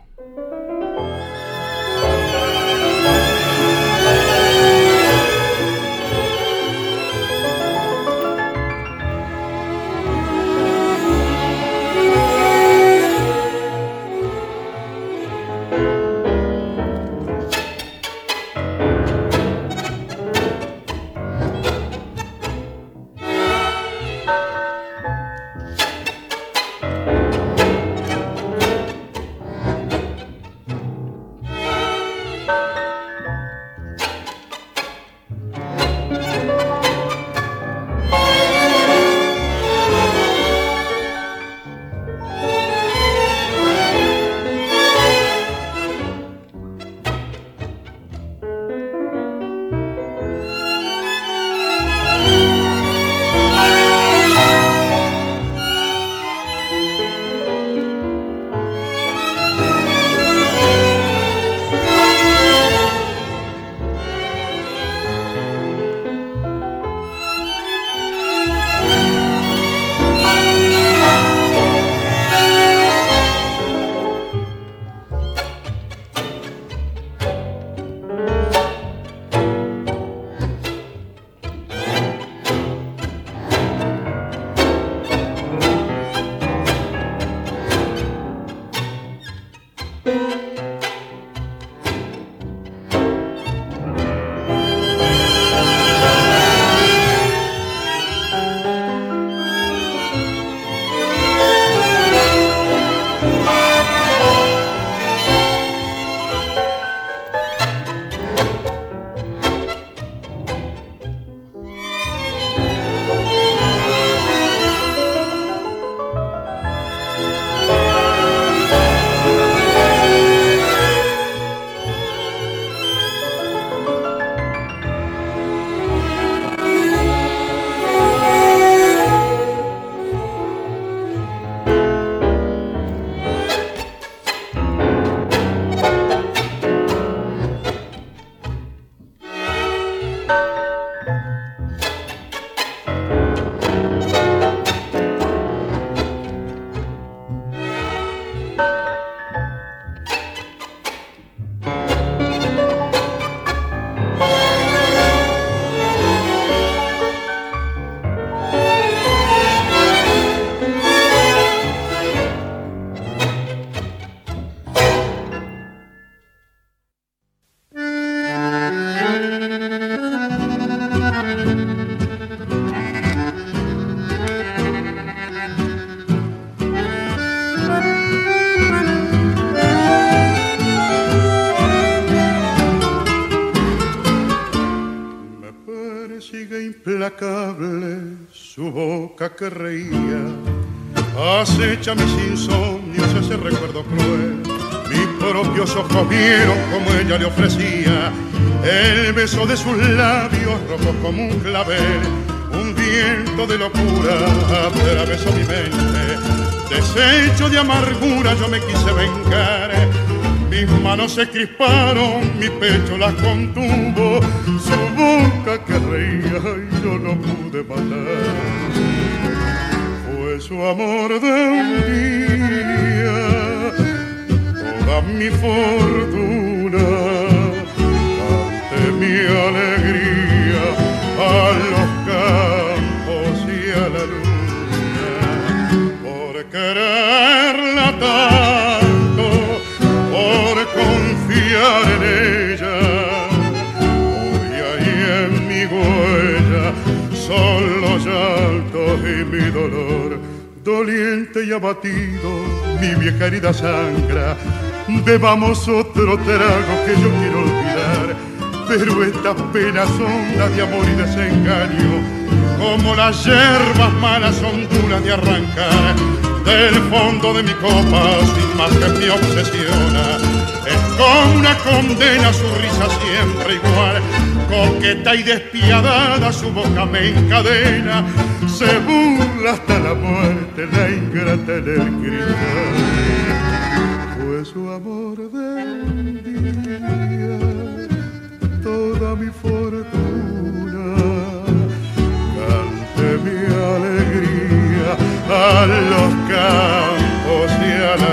implacable su boca que reía. Acecha mis insomnios ese recuerdo cruel. Mis propios ojos vieron como ella le ofrecía el beso de sus labios rojos como un clavel. Un viento de locura atravesó mi mente. Deshecho de amargura yo me quise vengar. Mis manos se crisparon, mi pecho las contuvo. Su boca que reía y yo no pude matar. Fue su amor de un día, toda mi fortuna, ante mi alegría a los campos y a la luna, por quererla tanto, por confiar en ella. Hoy ahí en mi huella son los llantos y mi dolor. Doliente y abatido, mi vieja herida sangra. Bebamos otro trago que yo quiero olvidar. Pero estas penas hondas de amor y desengaño, como las hierbas malas son duras de arrancar. Del fondo de mi copa, sin más que me obsesiona, es como una condena su risa siempre igual. Coqueta y despiadada su boca me encadena. Se burla hasta la muerte la ingrata en el cristal. Fue su amor de un día, toda mi fortuna, cante mi alegría a los campos y a la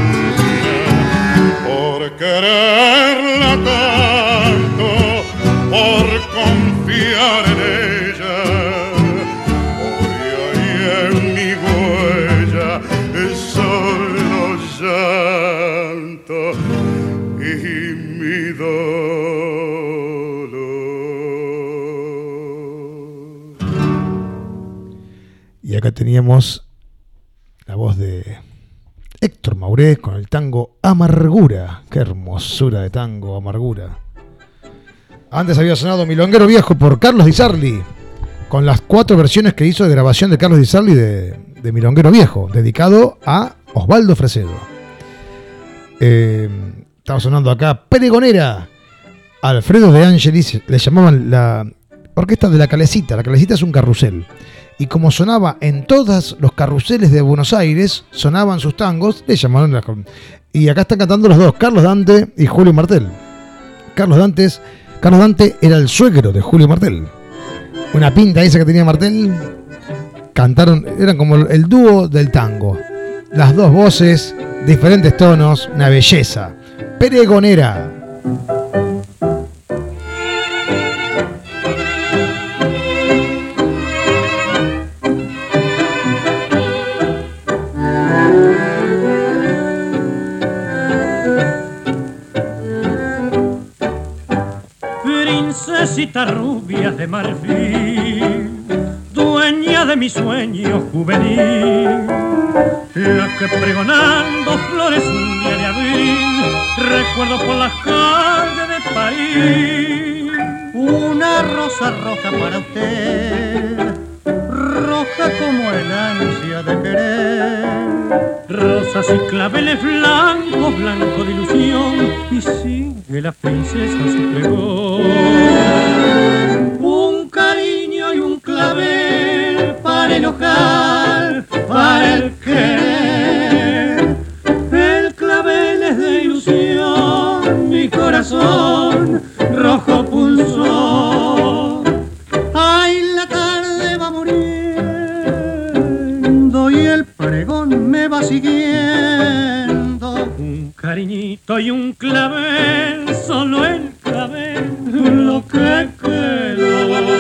luna, por quererla tanto, por confiar en ella. Hoy ahí en mi huella son los llantos y mi dolor. Y acá teníamos la voz de Héctor Mauré con el tango Amargura. Qué hermosura de tango, Amargura. Antes había sonado Milonguero Viejo por Carlos Di Sarli, con las 4 versiones que hizo de grabación de Carlos Di Sarli de Milonguero Viejo, dedicado a Osvaldo Fresedo. Estaba sonando acá Pregonera. Alfredo de Angelis le llamaban la orquesta de la Calecita. La Calecita es un carrusel. Y como sonaba en todos los carruseles de Buenos Aires, sonaban sus tangos, le llamaron la... Y acá están cantando los dos, Carlos Dante y Julio Martel. Carlos Dante era el suegro de Julio Martel. Una pinta esa que tenía Martel. Cantaron, eran como el dúo del tango. Las dos voces, diferentes tonos, una belleza. Pregonera. Princesita rubia de marfil, dueña de mi sueño juvenil, la que pregonando flores un día de abril, recuerdo por las calles de París. Una rosa roja para usted, roja como el ansia de querer, rosas y claveles blancos, blanco de ilusión, y sigue la princesa su pregón. Un cariño y un clavel para el ojal, para el querer. El clavel es de ilusión, mi corazón rojo pulsó. Ay, la tarde va muriendo y el pregón me va siguiendo. Un cariñito y un clavel, solo el clavel, lo que quedó.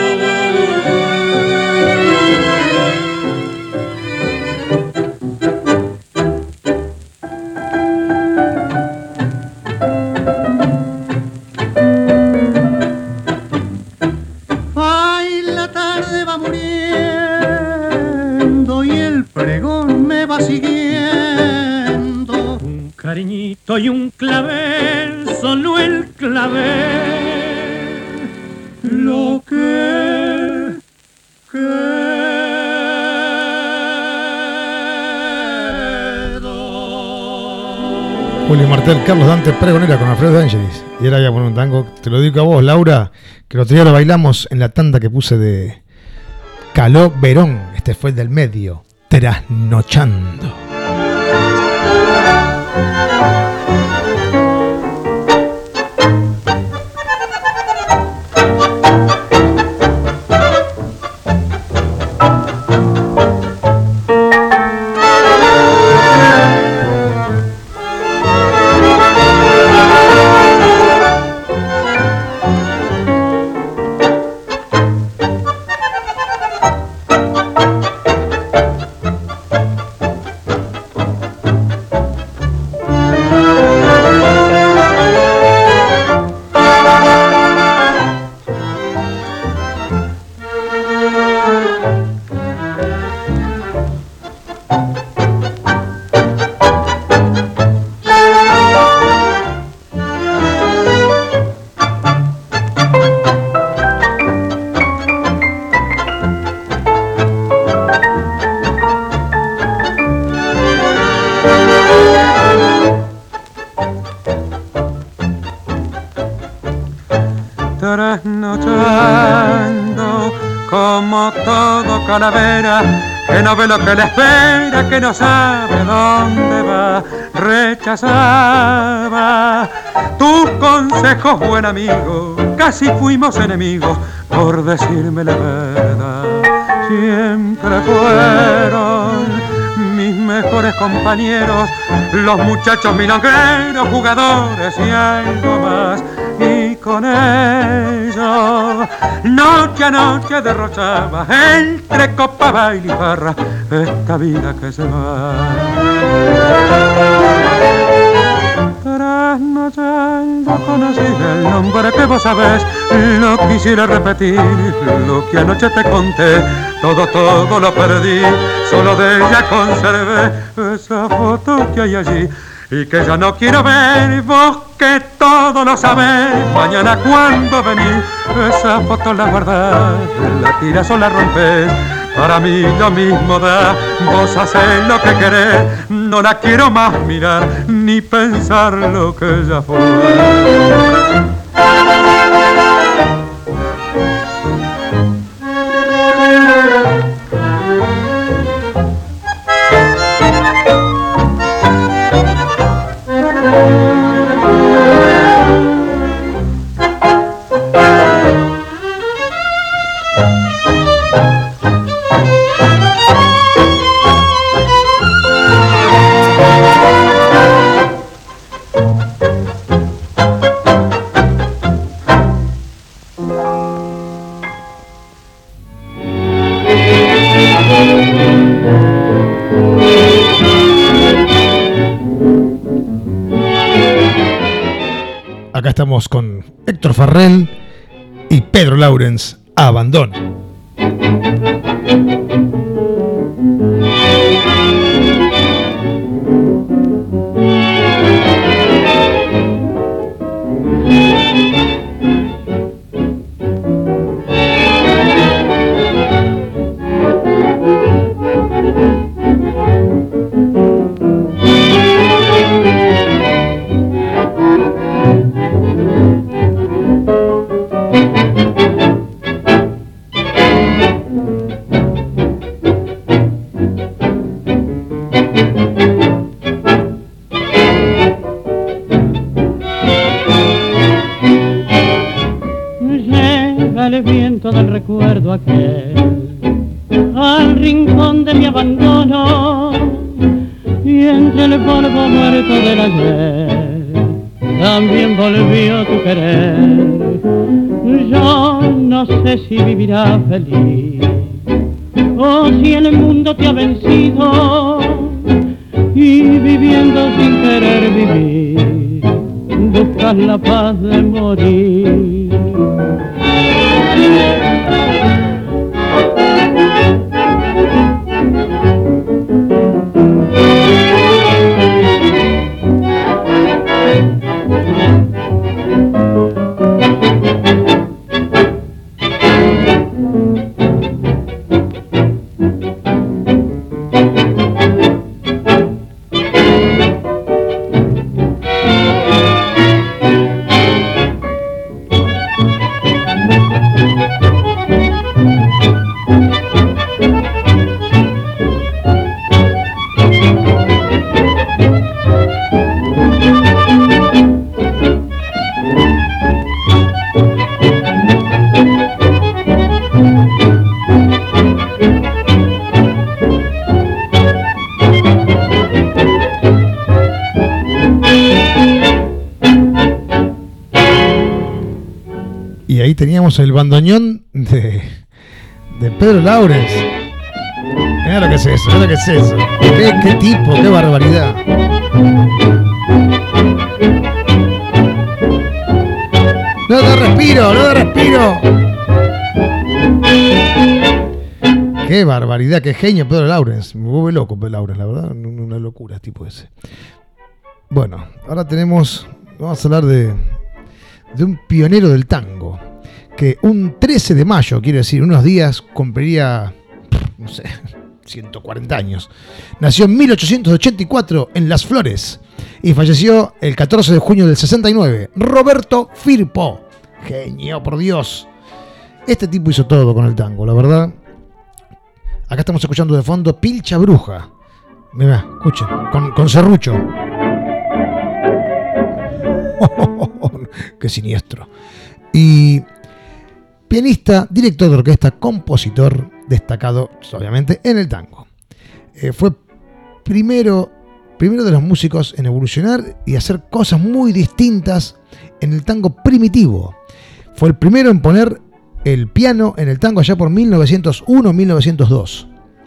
Ay, la tarde va muriendo y el pregón me va siguiendo. Un cariñito y un clavel, solo el clavel, lo que Julio Martel, Carlos Dante Pregonera con Alfredo de Angelis. Y ahora voy a poner un tango, te lo digo a vos, Laura, que el otro día lo bailamos en la tanda que puse de Caló Verón. Este fue el del medio, Trasnochando. Trasnochando como todo calavera que no ve lo que le espera, que no sabe dónde va. Rechazaba tus consejos, buen amigo, casi fuimos enemigos por decirme la verdad. Siempre fueron mis mejores compañeros, los muchachos milongueros, jugadores y algo más. Y con ellos noche a noche derrochaba entre copa, baile y farra esta vida que se va. Trasnochando conocí el nombre que vos sabés, lo quisiera repetir, lo que anoche te conté, todo lo perdí, solo de ella conservé esa foto que hay allí y que ya no quiero ver. Vos que todo lo sabés, mañana cuando venís, esa foto la guardás, la tirás o la rompés, para mí lo mismo da, vos hacés lo que querés, no la quiero más mirar, ni pensar lo que ya fue. Acá estamos con Héctor Farrell y Pedro Laurens, Abandono. el viento del recuerdo aquel al rincón de mi abandono, y entre el polvo muerto del ayer también volvió tu querer. Yo no sé si vivirás feliz o si el mundo te ha vencido, y viviendo sin querer vivir buscas la paz de morir. Y ahí teníamos el bandoneón de Pedro Laurens. Mira lo que es eso, mira lo que es eso. Qué tipo, qué barbaridad. No te respiro, no te respiro. Qué barbaridad, qué genio Pedro Laurens. Me vuelve loco Pedro Laurens, la verdad. Una locura tipo ese. Bueno, ahora vamos a hablar de un pionero del tango. Que un 13 de mayo, quiere decir, unos días, cumpliría, no sé, 140 años. Nació en 1884 en Las Flores y falleció el 14 de junio del 69. Roberto Firpo. Genio, por Dios. Este tipo hizo todo con el tango, la verdad. Acá estamos escuchando de fondo Pilcha Bruja. Mirá, escuchen, con serrucho. Qué siniestro. Y pianista, director de orquesta, compositor, destacado, obviamente, en el tango. Fue primero de los músicos en evolucionar y hacer cosas muy distintas en el tango primitivo. Fue el primero en poner el piano en el tango allá por 1901-1902.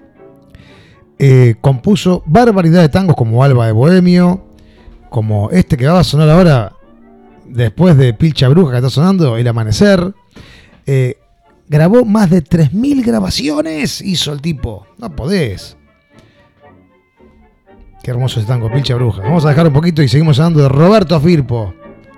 Compuso barbaridad de tangos como Alba de Bohemio, como este que va a sonar ahora después de Pilcha Bruja que está sonando, El Amanecer. Grabó más de 3.000 grabaciones, hizo el tipo. No podés. Qué hermoso ese tango, Pilcha Bruja. Vamos a dejar un poquito y seguimos hablando de Roberto Firpo.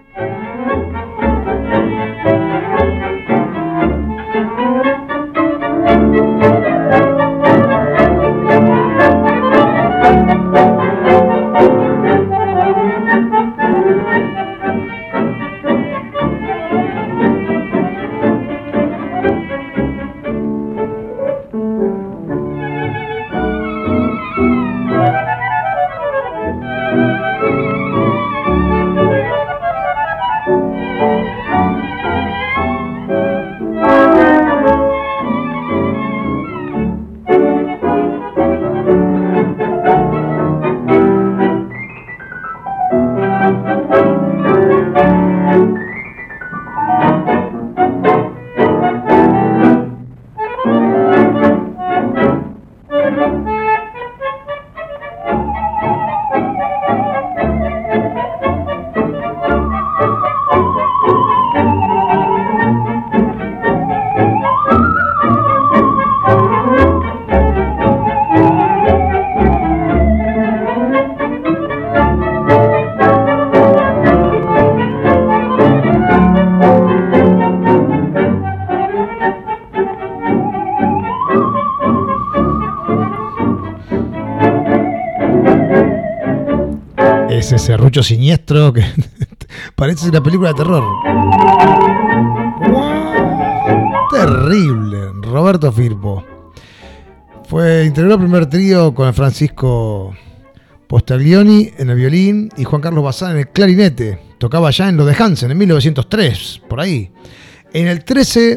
Ese serrucho siniestro que parece una película de terror. Terrible. Roberto Firpo integró el primer trío con Francisco Postaglioni en el violín y Juan Carlos Bazán en el clarinete. Tocaba ya en lo de Hansen en 1903, por ahí. En el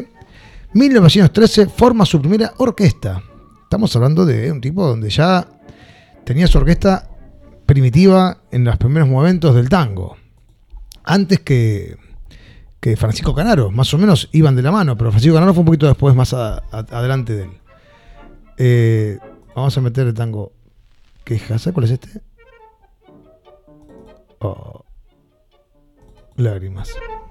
1913 forma su primera orquesta. Estamos hablando de un tipo donde ya tenía su orquesta primitiva en los primeros momentos del tango. Antes que Francisco Canaro, más o menos iban de la mano, pero Francisco Canaro fue un poquito después, más adelante de él. Vamos a meter el tango. ¿Qué jasa? ¿Cuál es este? Oh, lágrimas.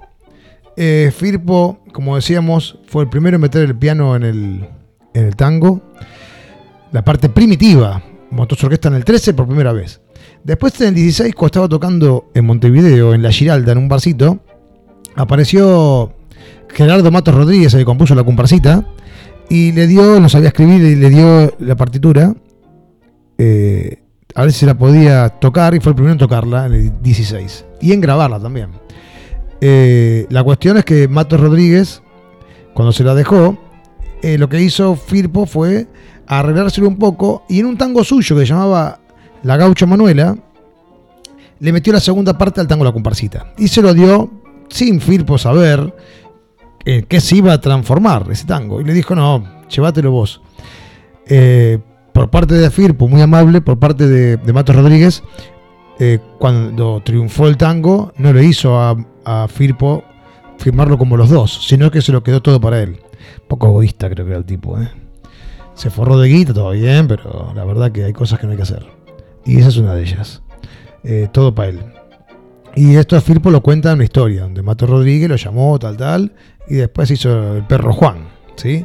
Firpo, como decíamos, fue el primero en meter el piano en el tango. La parte primitiva. Montó su orquesta en el 13 por primera vez. Después en el 16, cuando estaba tocando en Montevideo, en La Giralda, en un barcito, apareció Gerardo Matos Rodríguez, el que compuso La Comparsita, y no sabía escribir, y le dio la partitura, a ver si se la podía tocar, y fue el primero en tocarla en el 16, y en grabarla también. La cuestión es que Matos Rodríguez, cuando se la dejó, lo que hizo Firpo fue arreglárselo un poco, y en un tango suyo que se llamaba La Gaucha Manuela, le metió la segunda parte al tango La Comparsita. Y se lo dio sin Firpo saber qué se iba a transformar ese tango. Y le dijo, no, llévatelo vos. Por parte de Firpo, muy amable, por parte de Matos Rodríguez, cuando triunfó el tango, no le hizo a Firpo firmarlo como los dos, sino que se lo quedó todo para él. Poco egoísta creo que era el tipo, ¿eh? Se forró de guita, todo bien, pero la verdad que hay cosas que no hay que hacer. Y esa es una de ellas. Todo para él. Y esto a Firpo lo cuenta en una historia, donde Mato Rodríguez lo llamó, tal, y después hizo el perro Juan, ¿sí?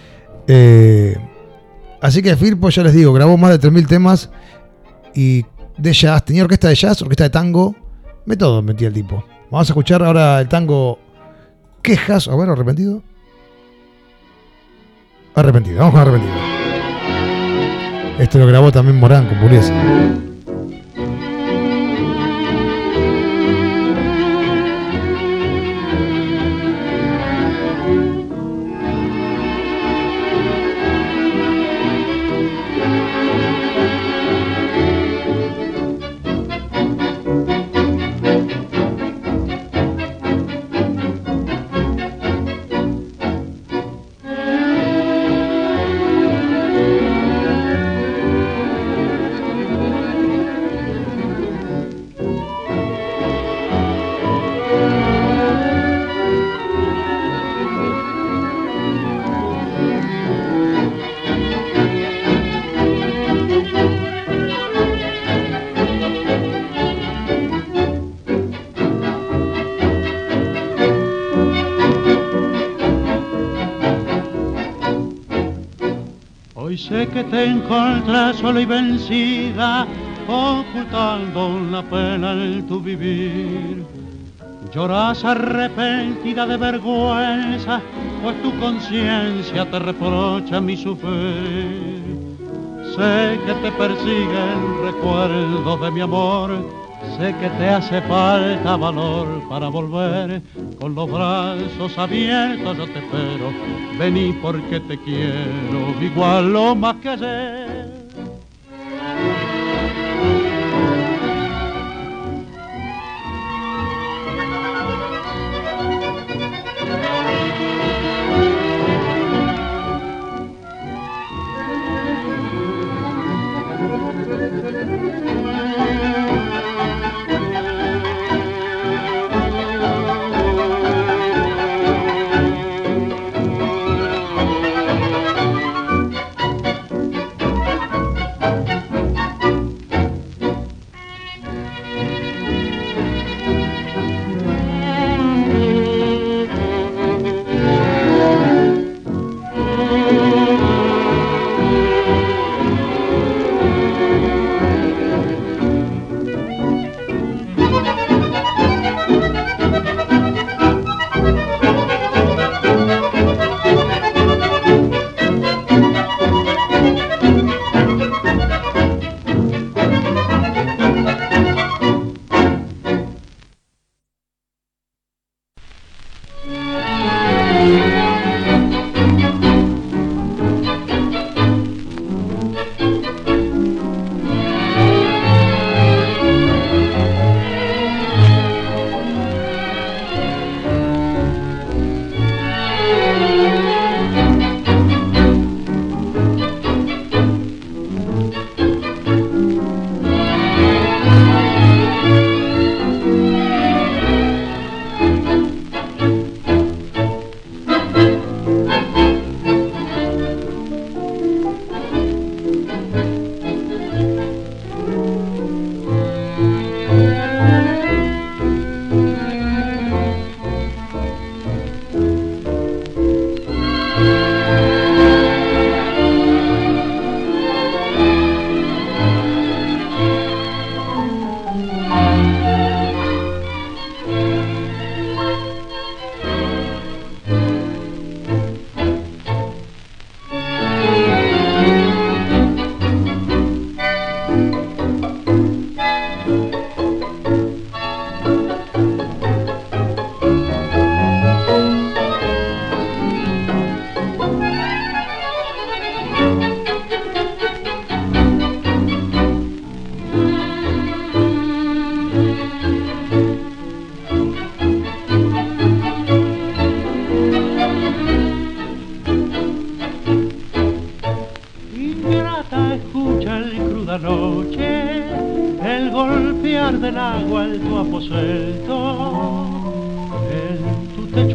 Así que Firpo, ya les digo, grabó más de 3.000 temas y de jazz, tenía orquesta de jazz, orquesta de tango, de todo metía el tipo. Vamos a escuchar ahora el tango Quejas, a ver, Arrepentido. Vamos con Arrepentido. Este lo grabó también Morán con Pugliese. Sé que te encontrás sola y vencida, ocultando la pena en tu vivir. Llorás arrepentida de vergüenza, pues tu conciencia te reprocha mi sufrir. Sé que te persiguen recuerdos de mi amor, sé que te hace falta valor para volver. Con los brazos abiertos yo te espero, vení porque te quiero igual o más que ayer.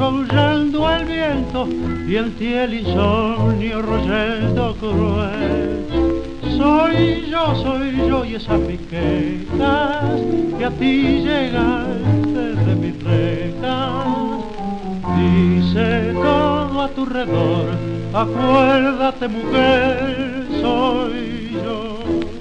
aullando el viento y en ti el insomnio royendo cruel. Soy yo y esas mis quejas que a ti llegan desde mis rejas. Dice todo a tu redor, acuérdate mujer, soy yo.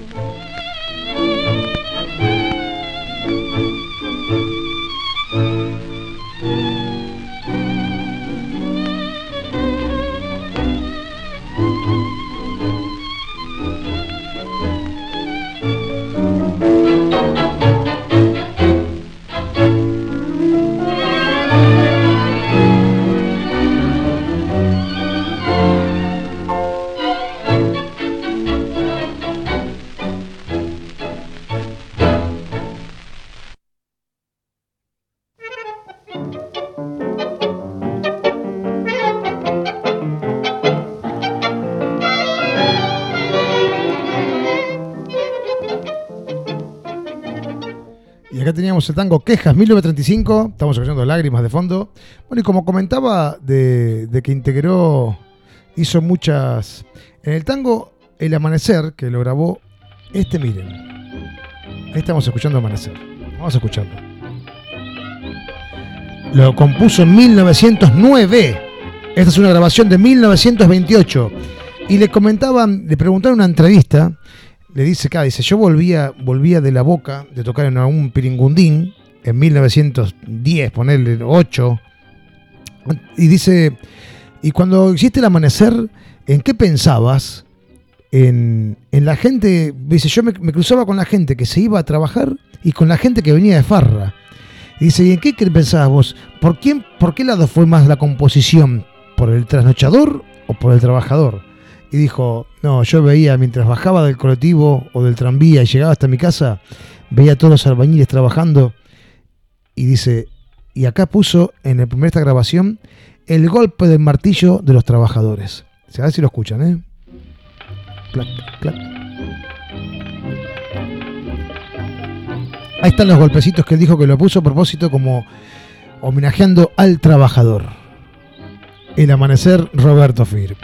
Acá teníamos el tango Quejas, 1935, estamos escuchando Lágrimas de fondo. Bueno, y como comentaba de que hizo muchas... En el tango El Amanecer, que lo grabó miren. Ahí estamos escuchando Amanecer. Vamos a escucharlo. Lo compuso en 1909. Esta es una grabación de 1928. Y le preguntaron en una entrevista... Le dice, yo volvía de La Boca de tocar en un piringundín en 1910, ponerle 8. Y dice, y cuando hiciste El Amanecer, ¿en qué pensabas? En la gente, dice, yo me cruzaba con la gente que se iba a trabajar y con la gente que venía de farra. Y dice, ¿y en qué pensabas vos? ¿Por qué lado fue más la composición? ¿Por el trasnochador o por el trabajador? Y dijo, no, yo veía mientras bajaba del colectivo o del tranvía y llegaba hasta mi casa, veía a todos los albañiles trabajando. Y dice, y acá puso en esta grabación el golpe del martillo de los trabajadores. A ver si lo escuchan, ¿eh? Clac, clac. Ahí están los golpecitos que él dijo que lo puso a propósito como homenajeando al trabajador. El Amanecer, Roberto Firpo.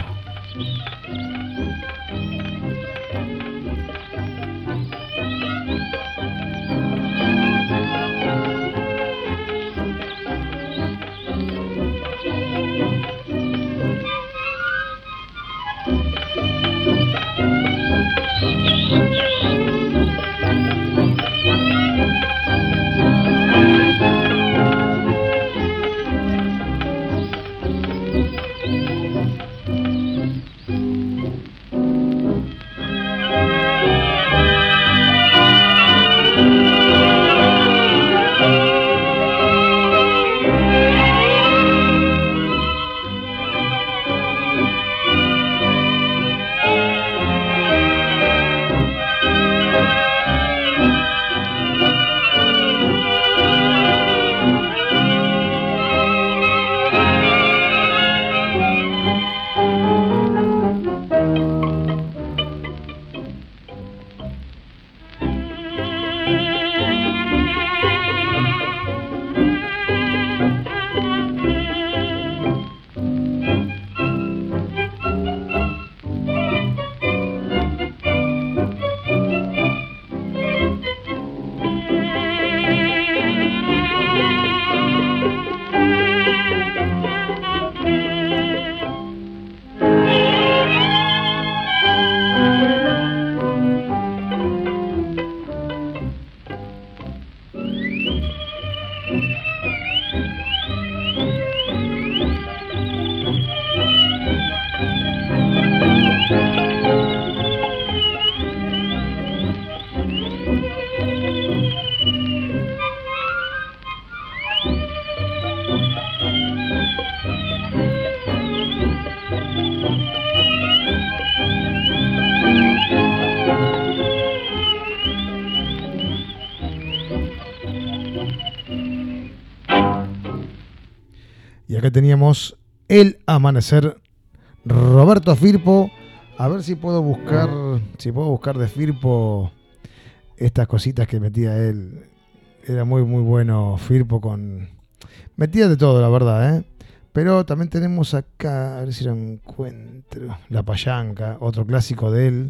Y acá teníamos El Amanecer, Roberto Firpo. A ver si puedo buscar de Firpo estas cositas que metía él. Era muy muy bueno Firpo metía de todo, la verdad, ¿eh? Pero también tenemos acá, a ver si lo encuentro, La Payanca, otro clásico de él.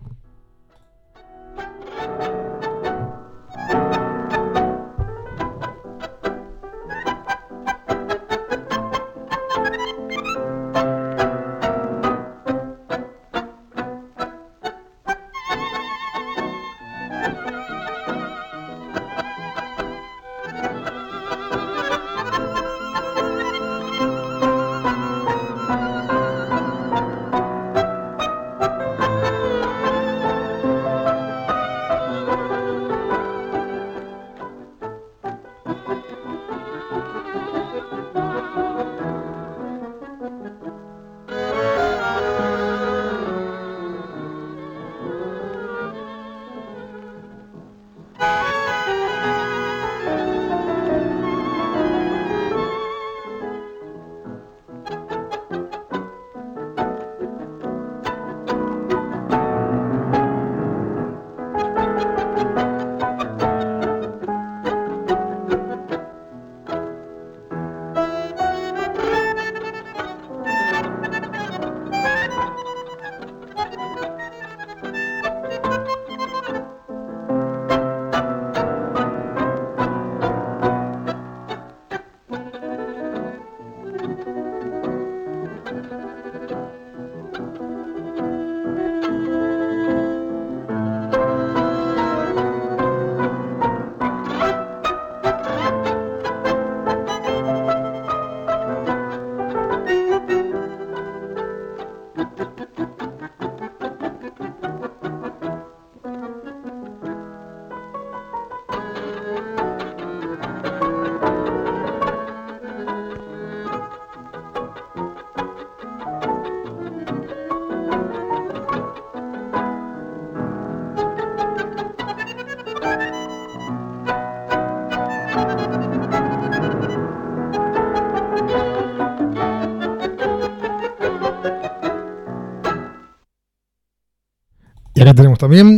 Y acá tenemos también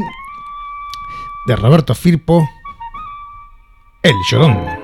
de Roberto Firpo, El Llorón.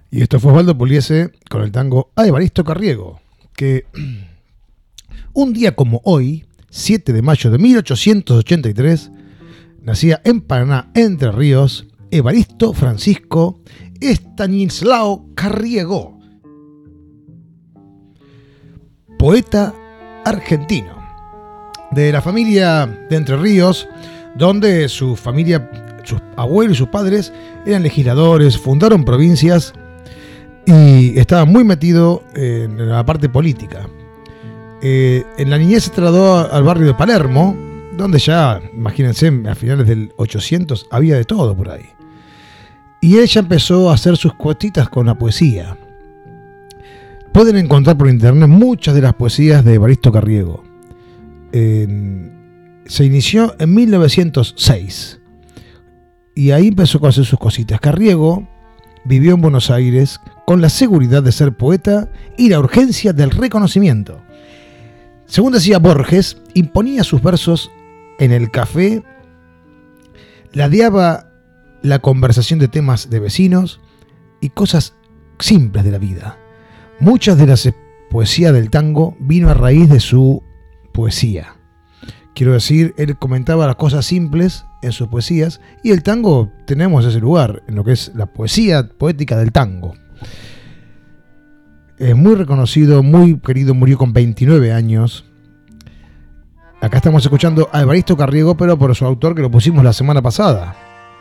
Y esto fue Osvaldo Pugliese con el tango a Evaristo Carriego, que un día como hoy, 7 de mayo de 1883, nacía en Paraná, Entre Ríos, Evaristo Francisco Estanislao Carriego, poeta argentino, de la familia de Entre Ríos, donde su familia, sus abuelos y sus padres eran legisladores, fundaron provincias y estaba muy metido en la parte política. En la niñez se trasladó al barrio de Palermo, donde ya, imagínense, a finales del 800 había de todo por ahí. Y ella empezó a hacer sus cuestitas con la poesía. Pueden encontrar por internet muchas de las poesías de Evaristo Carriego. Se inició en 1906 y ahí empezó a hacer sus cositas. Carriego vivió en Buenos Aires con la seguridad de ser poeta y la urgencia del reconocimiento. Según decía Borges, imponía sus versos en el café, ladeaba la conversación de temas de vecinos y cosas simples de la vida. Muchas de las poesías del tango vino a raíz de su poesía. Quiero decir, él comentaba las cosas simples en sus poesías y el tango tenemos ese lugar en lo que es la poesía poética del tango. Es muy reconocido, muy querido, murió con 29 años. Acá estamos escuchando a Evaristo Carriego, pero por su autor que lo pusimos la semana pasada.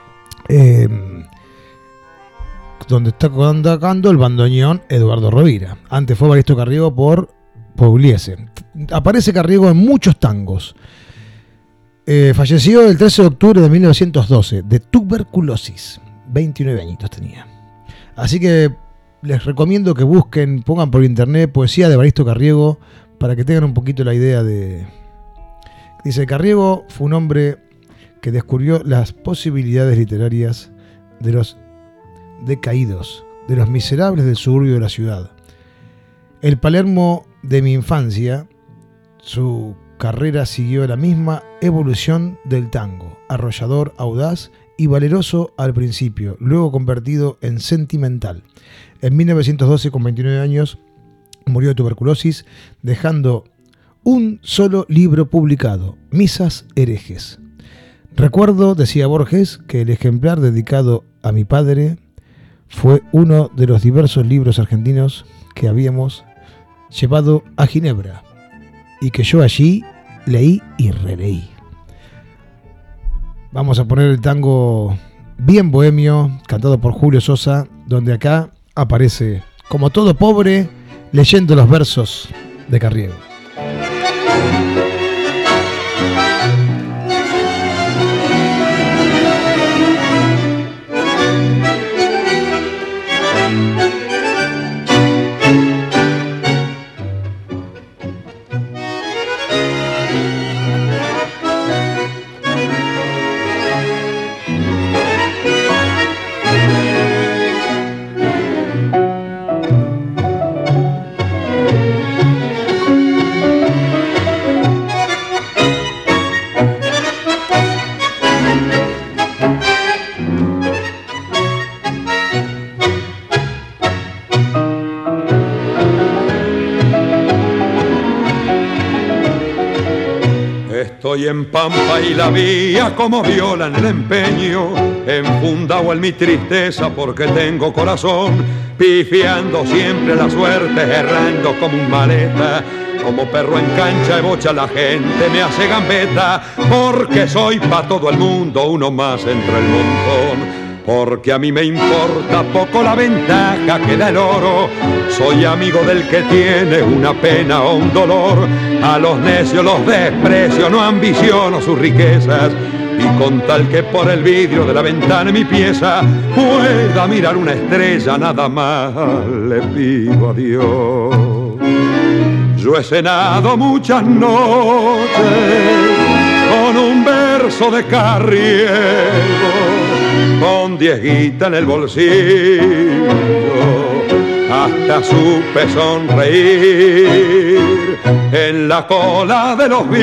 Donde está cantando el bandoneón Eduardo Rovira. Antes fue Evaristo Carriego por Pugliese. Aparece Carriego en muchos tangos. Falleció el 13 de octubre de 1912 de tuberculosis. 29 añitos tenía. Así que les recomiendo que busquen, pongan por internet poesía de Evaristo Carriego para que tengan un poquito la idea de... Dice, Carriego fue un hombre que descubrió las posibilidades literarias de los decaídos, de los miserables del suburbio de la ciudad. El Palermo de mi infancia, su carrera siguió la misma evolución del tango, arrollador, audaz y valeroso al principio, luego convertido en sentimental. En 1912, con 29 años, murió de tuberculosis, dejando un solo libro publicado, Misas herejes. Recuerdo, decía Borges, que el ejemplar dedicado a mi padre fue uno de los diversos libros argentinos que habíamos llevado a Ginebra y que yo allí leí y releí. Vamos a poner el tango bien bohemio, cantado por Julio Sosa, donde acá aparece, como todo pobre, leyendo los versos de Carriego. Estoy en Pampa y la vía como viola en el empeño, enfundado en mi tristeza porque tengo corazón, pifiando siempre la suerte, errando como un maleta, como perro en cancha de bocha la gente me hace gambeta, porque soy pa' todo el mundo uno más entre el montón. Porque a mí me importa poco la ventaja que da el oro. Soy amigo del que tiene una pena o un dolor. A los necios los desprecio, no ambiciono sus riquezas. Y con tal que por el vidrio de la ventana mi pieza pueda mirar una estrella, nada más le pido a Dios. Yo he cenado muchas noches con un verso de Carriego, con 10 guitas en el bolsillo, hasta supe sonreír en la cola de los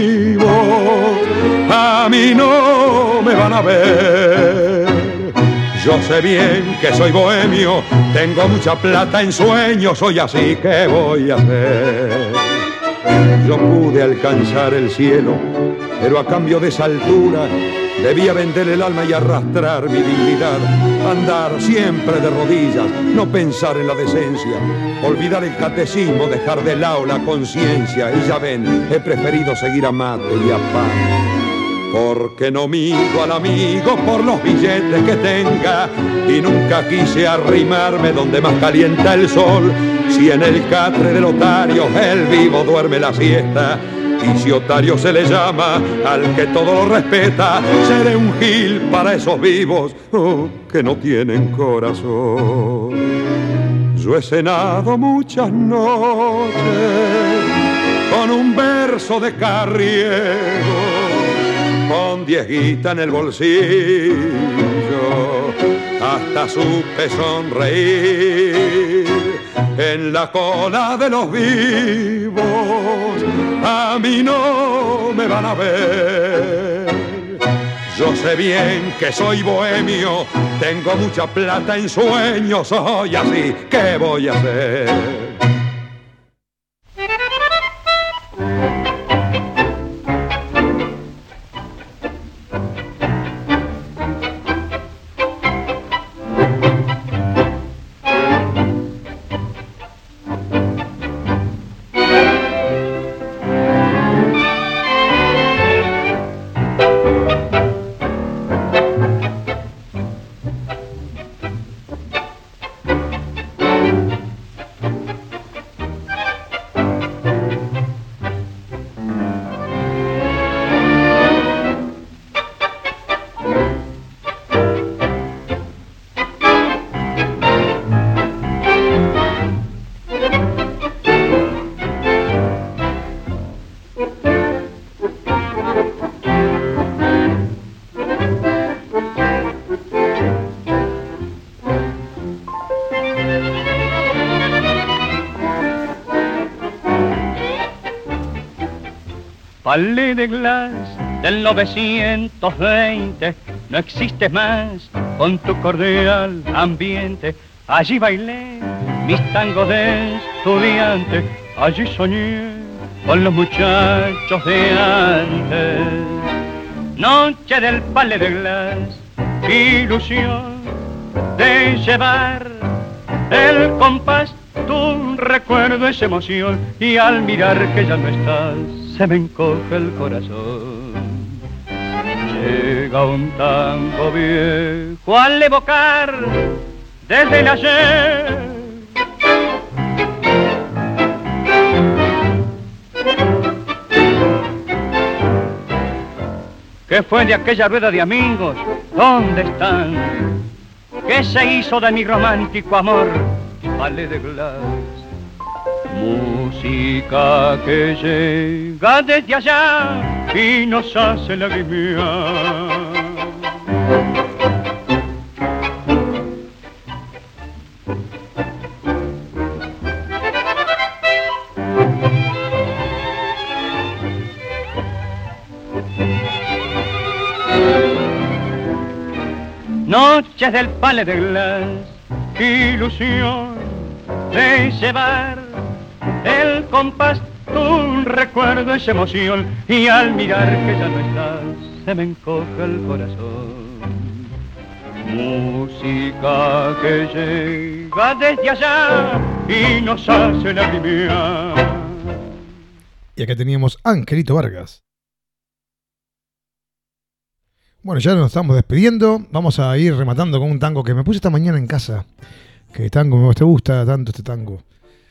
vivos. A mí no me van a ver, Yo sé bien que soy bohemio, tengo mucha plata en sueños, soy así, ¿qué voy a hacer? Yo pude alcanzar el cielo, pero a cambio de esa altura debía vender el alma y arrastrar mi dignidad, andar siempre de rodillas, no pensar en la decencia, olvidar el catecismo, dejar de lado la conciencia. Y ya ven, he preferido seguir a mate y a pan. Porque no mido al amigo por los billetes que tenga, y nunca quise arrimarme donde más calienta el sol. Si en el catre del otario el vivo duerme la siesta, y si otario se le llama al que todo lo respeta, seré un gil para esos vivos que no tienen corazón. Yo he cenado muchas noches con un verso de Carriego, con 10 guitas en el bolsillo, hasta supe sonreír en la cola de los vivos. A mí no me van a ver. Yo sé bien que soy bohemio, tengo mucha plata en sueños, soy así, ¿qué voy a hacer? Palais de Glace del 920, no existes más con tu cordial ambiente. Allí bailé mis tangos de estudiante, allí soñé con los muchachos de antes. Noche del Palais de Glace, ilusión de llevar el compás, tu recuerdo es emoción, y al mirar que ya no estás, se me encoge el corazón. Llega un tango viejo al evocar desde el ayer que fue de aquella rueda de amigos. ¿Dónde están? ¿Qué se hizo de mi romántico amor? Palais de Glace. Música que llega desde allá y nos hace lagrimear. Noches del Palais de Glace, ilusión de llevar el compás, tu recuerdo es emoción, y al mirar que ya no estás, se me encoge el corazón. Música que llega desde allá y nos hace lagrimear. Y acá teníamos Angelito Vargas. Bueno, ya nos estamos despidiendo. Vamos a ir rematando con un tango que me puse esta mañana en casa. Que tango, te gusta tanto este tango.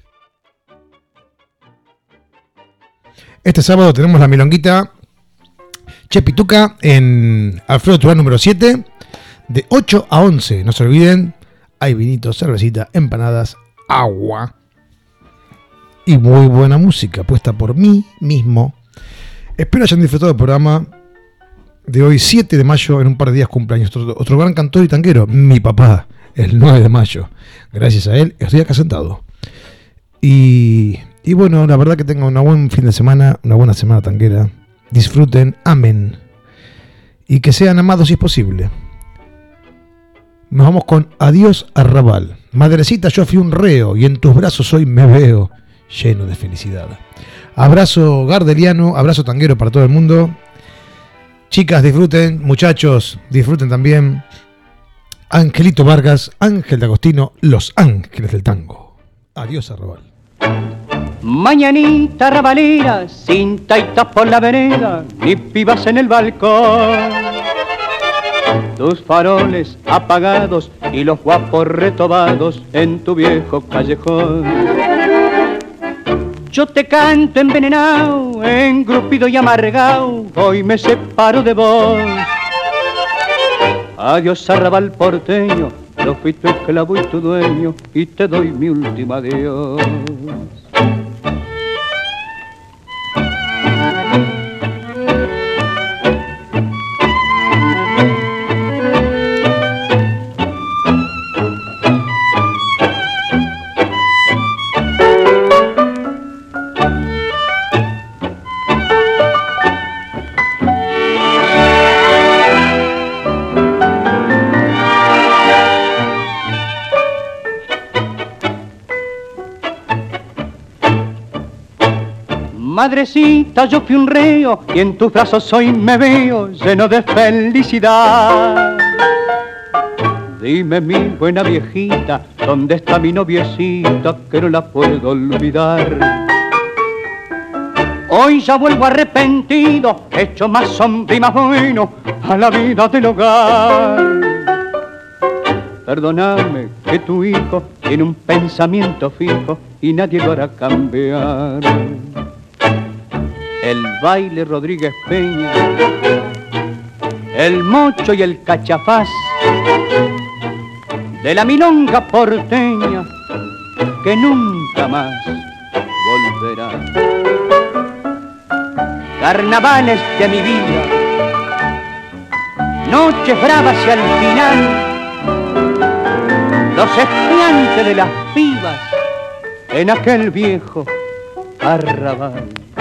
Este sábado tenemos la milonguita Chepituca en Alfredo Turán número 7, de 8 a 11. No se olviden, hay vinito, cervecita, empanadas, agua y muy buena música puesta por mí mismo. Espero hayan disfrutado del programa de hoy, 7 de mayo. En un par de días cumpleaños otro gran cantor y tanguero, mi papá, el 9 de mayo. Gracias a él estoy acá sentado. Y bueno, la verdad que tengan un buen fin de semana, una buena semana tanguera. Disfruten, amen y que sean amados si es posible. Nos vamos con Adiós Arrabal. Madrecita, yo fui un reo y en tus brazos hoy me veo lleno de felicidad. Abrazo gardeliano, abrazo tanguero para todo el mundo. Chicas, disfruten, muchachos, disfruten también. Angelito Vargas, Ángel de Agostino, Los Ángeles del Tango. Adiós Arrabal. Mañanita arrabalera, sin taitas por la vereda, ni pibas en el balcón. Tus faroles apagados y los guapos retobados en tu viejo callejón. Yo te canto envenenado, engrupido y amargado, hoy me separo de vos. Adiós arrabal porteño, yo fui tu esclavo y tu dueño, y te doy mi último adiós. Madrecita, yo fui un reo y en tus brazos hoy me veo lleno de felicidad. Dime, mi buena viejita, ¿dónde está mi noviecita que no la puedo olvidar? Hoy ya vuelvo arrepentido, hecho más hombre y más bueno a la vida del hogar. Perdóname que tu hijo tiene un pensamiento fijo y nadie lo hará cambiar. El baile Rodríguez Peña, el mocho y el cachafaz de la milonga porteña que nunca más volverá. Carnavales de mi vida, noches bravas y al final los estudiantes de las pibas en aquel viejo arrabal.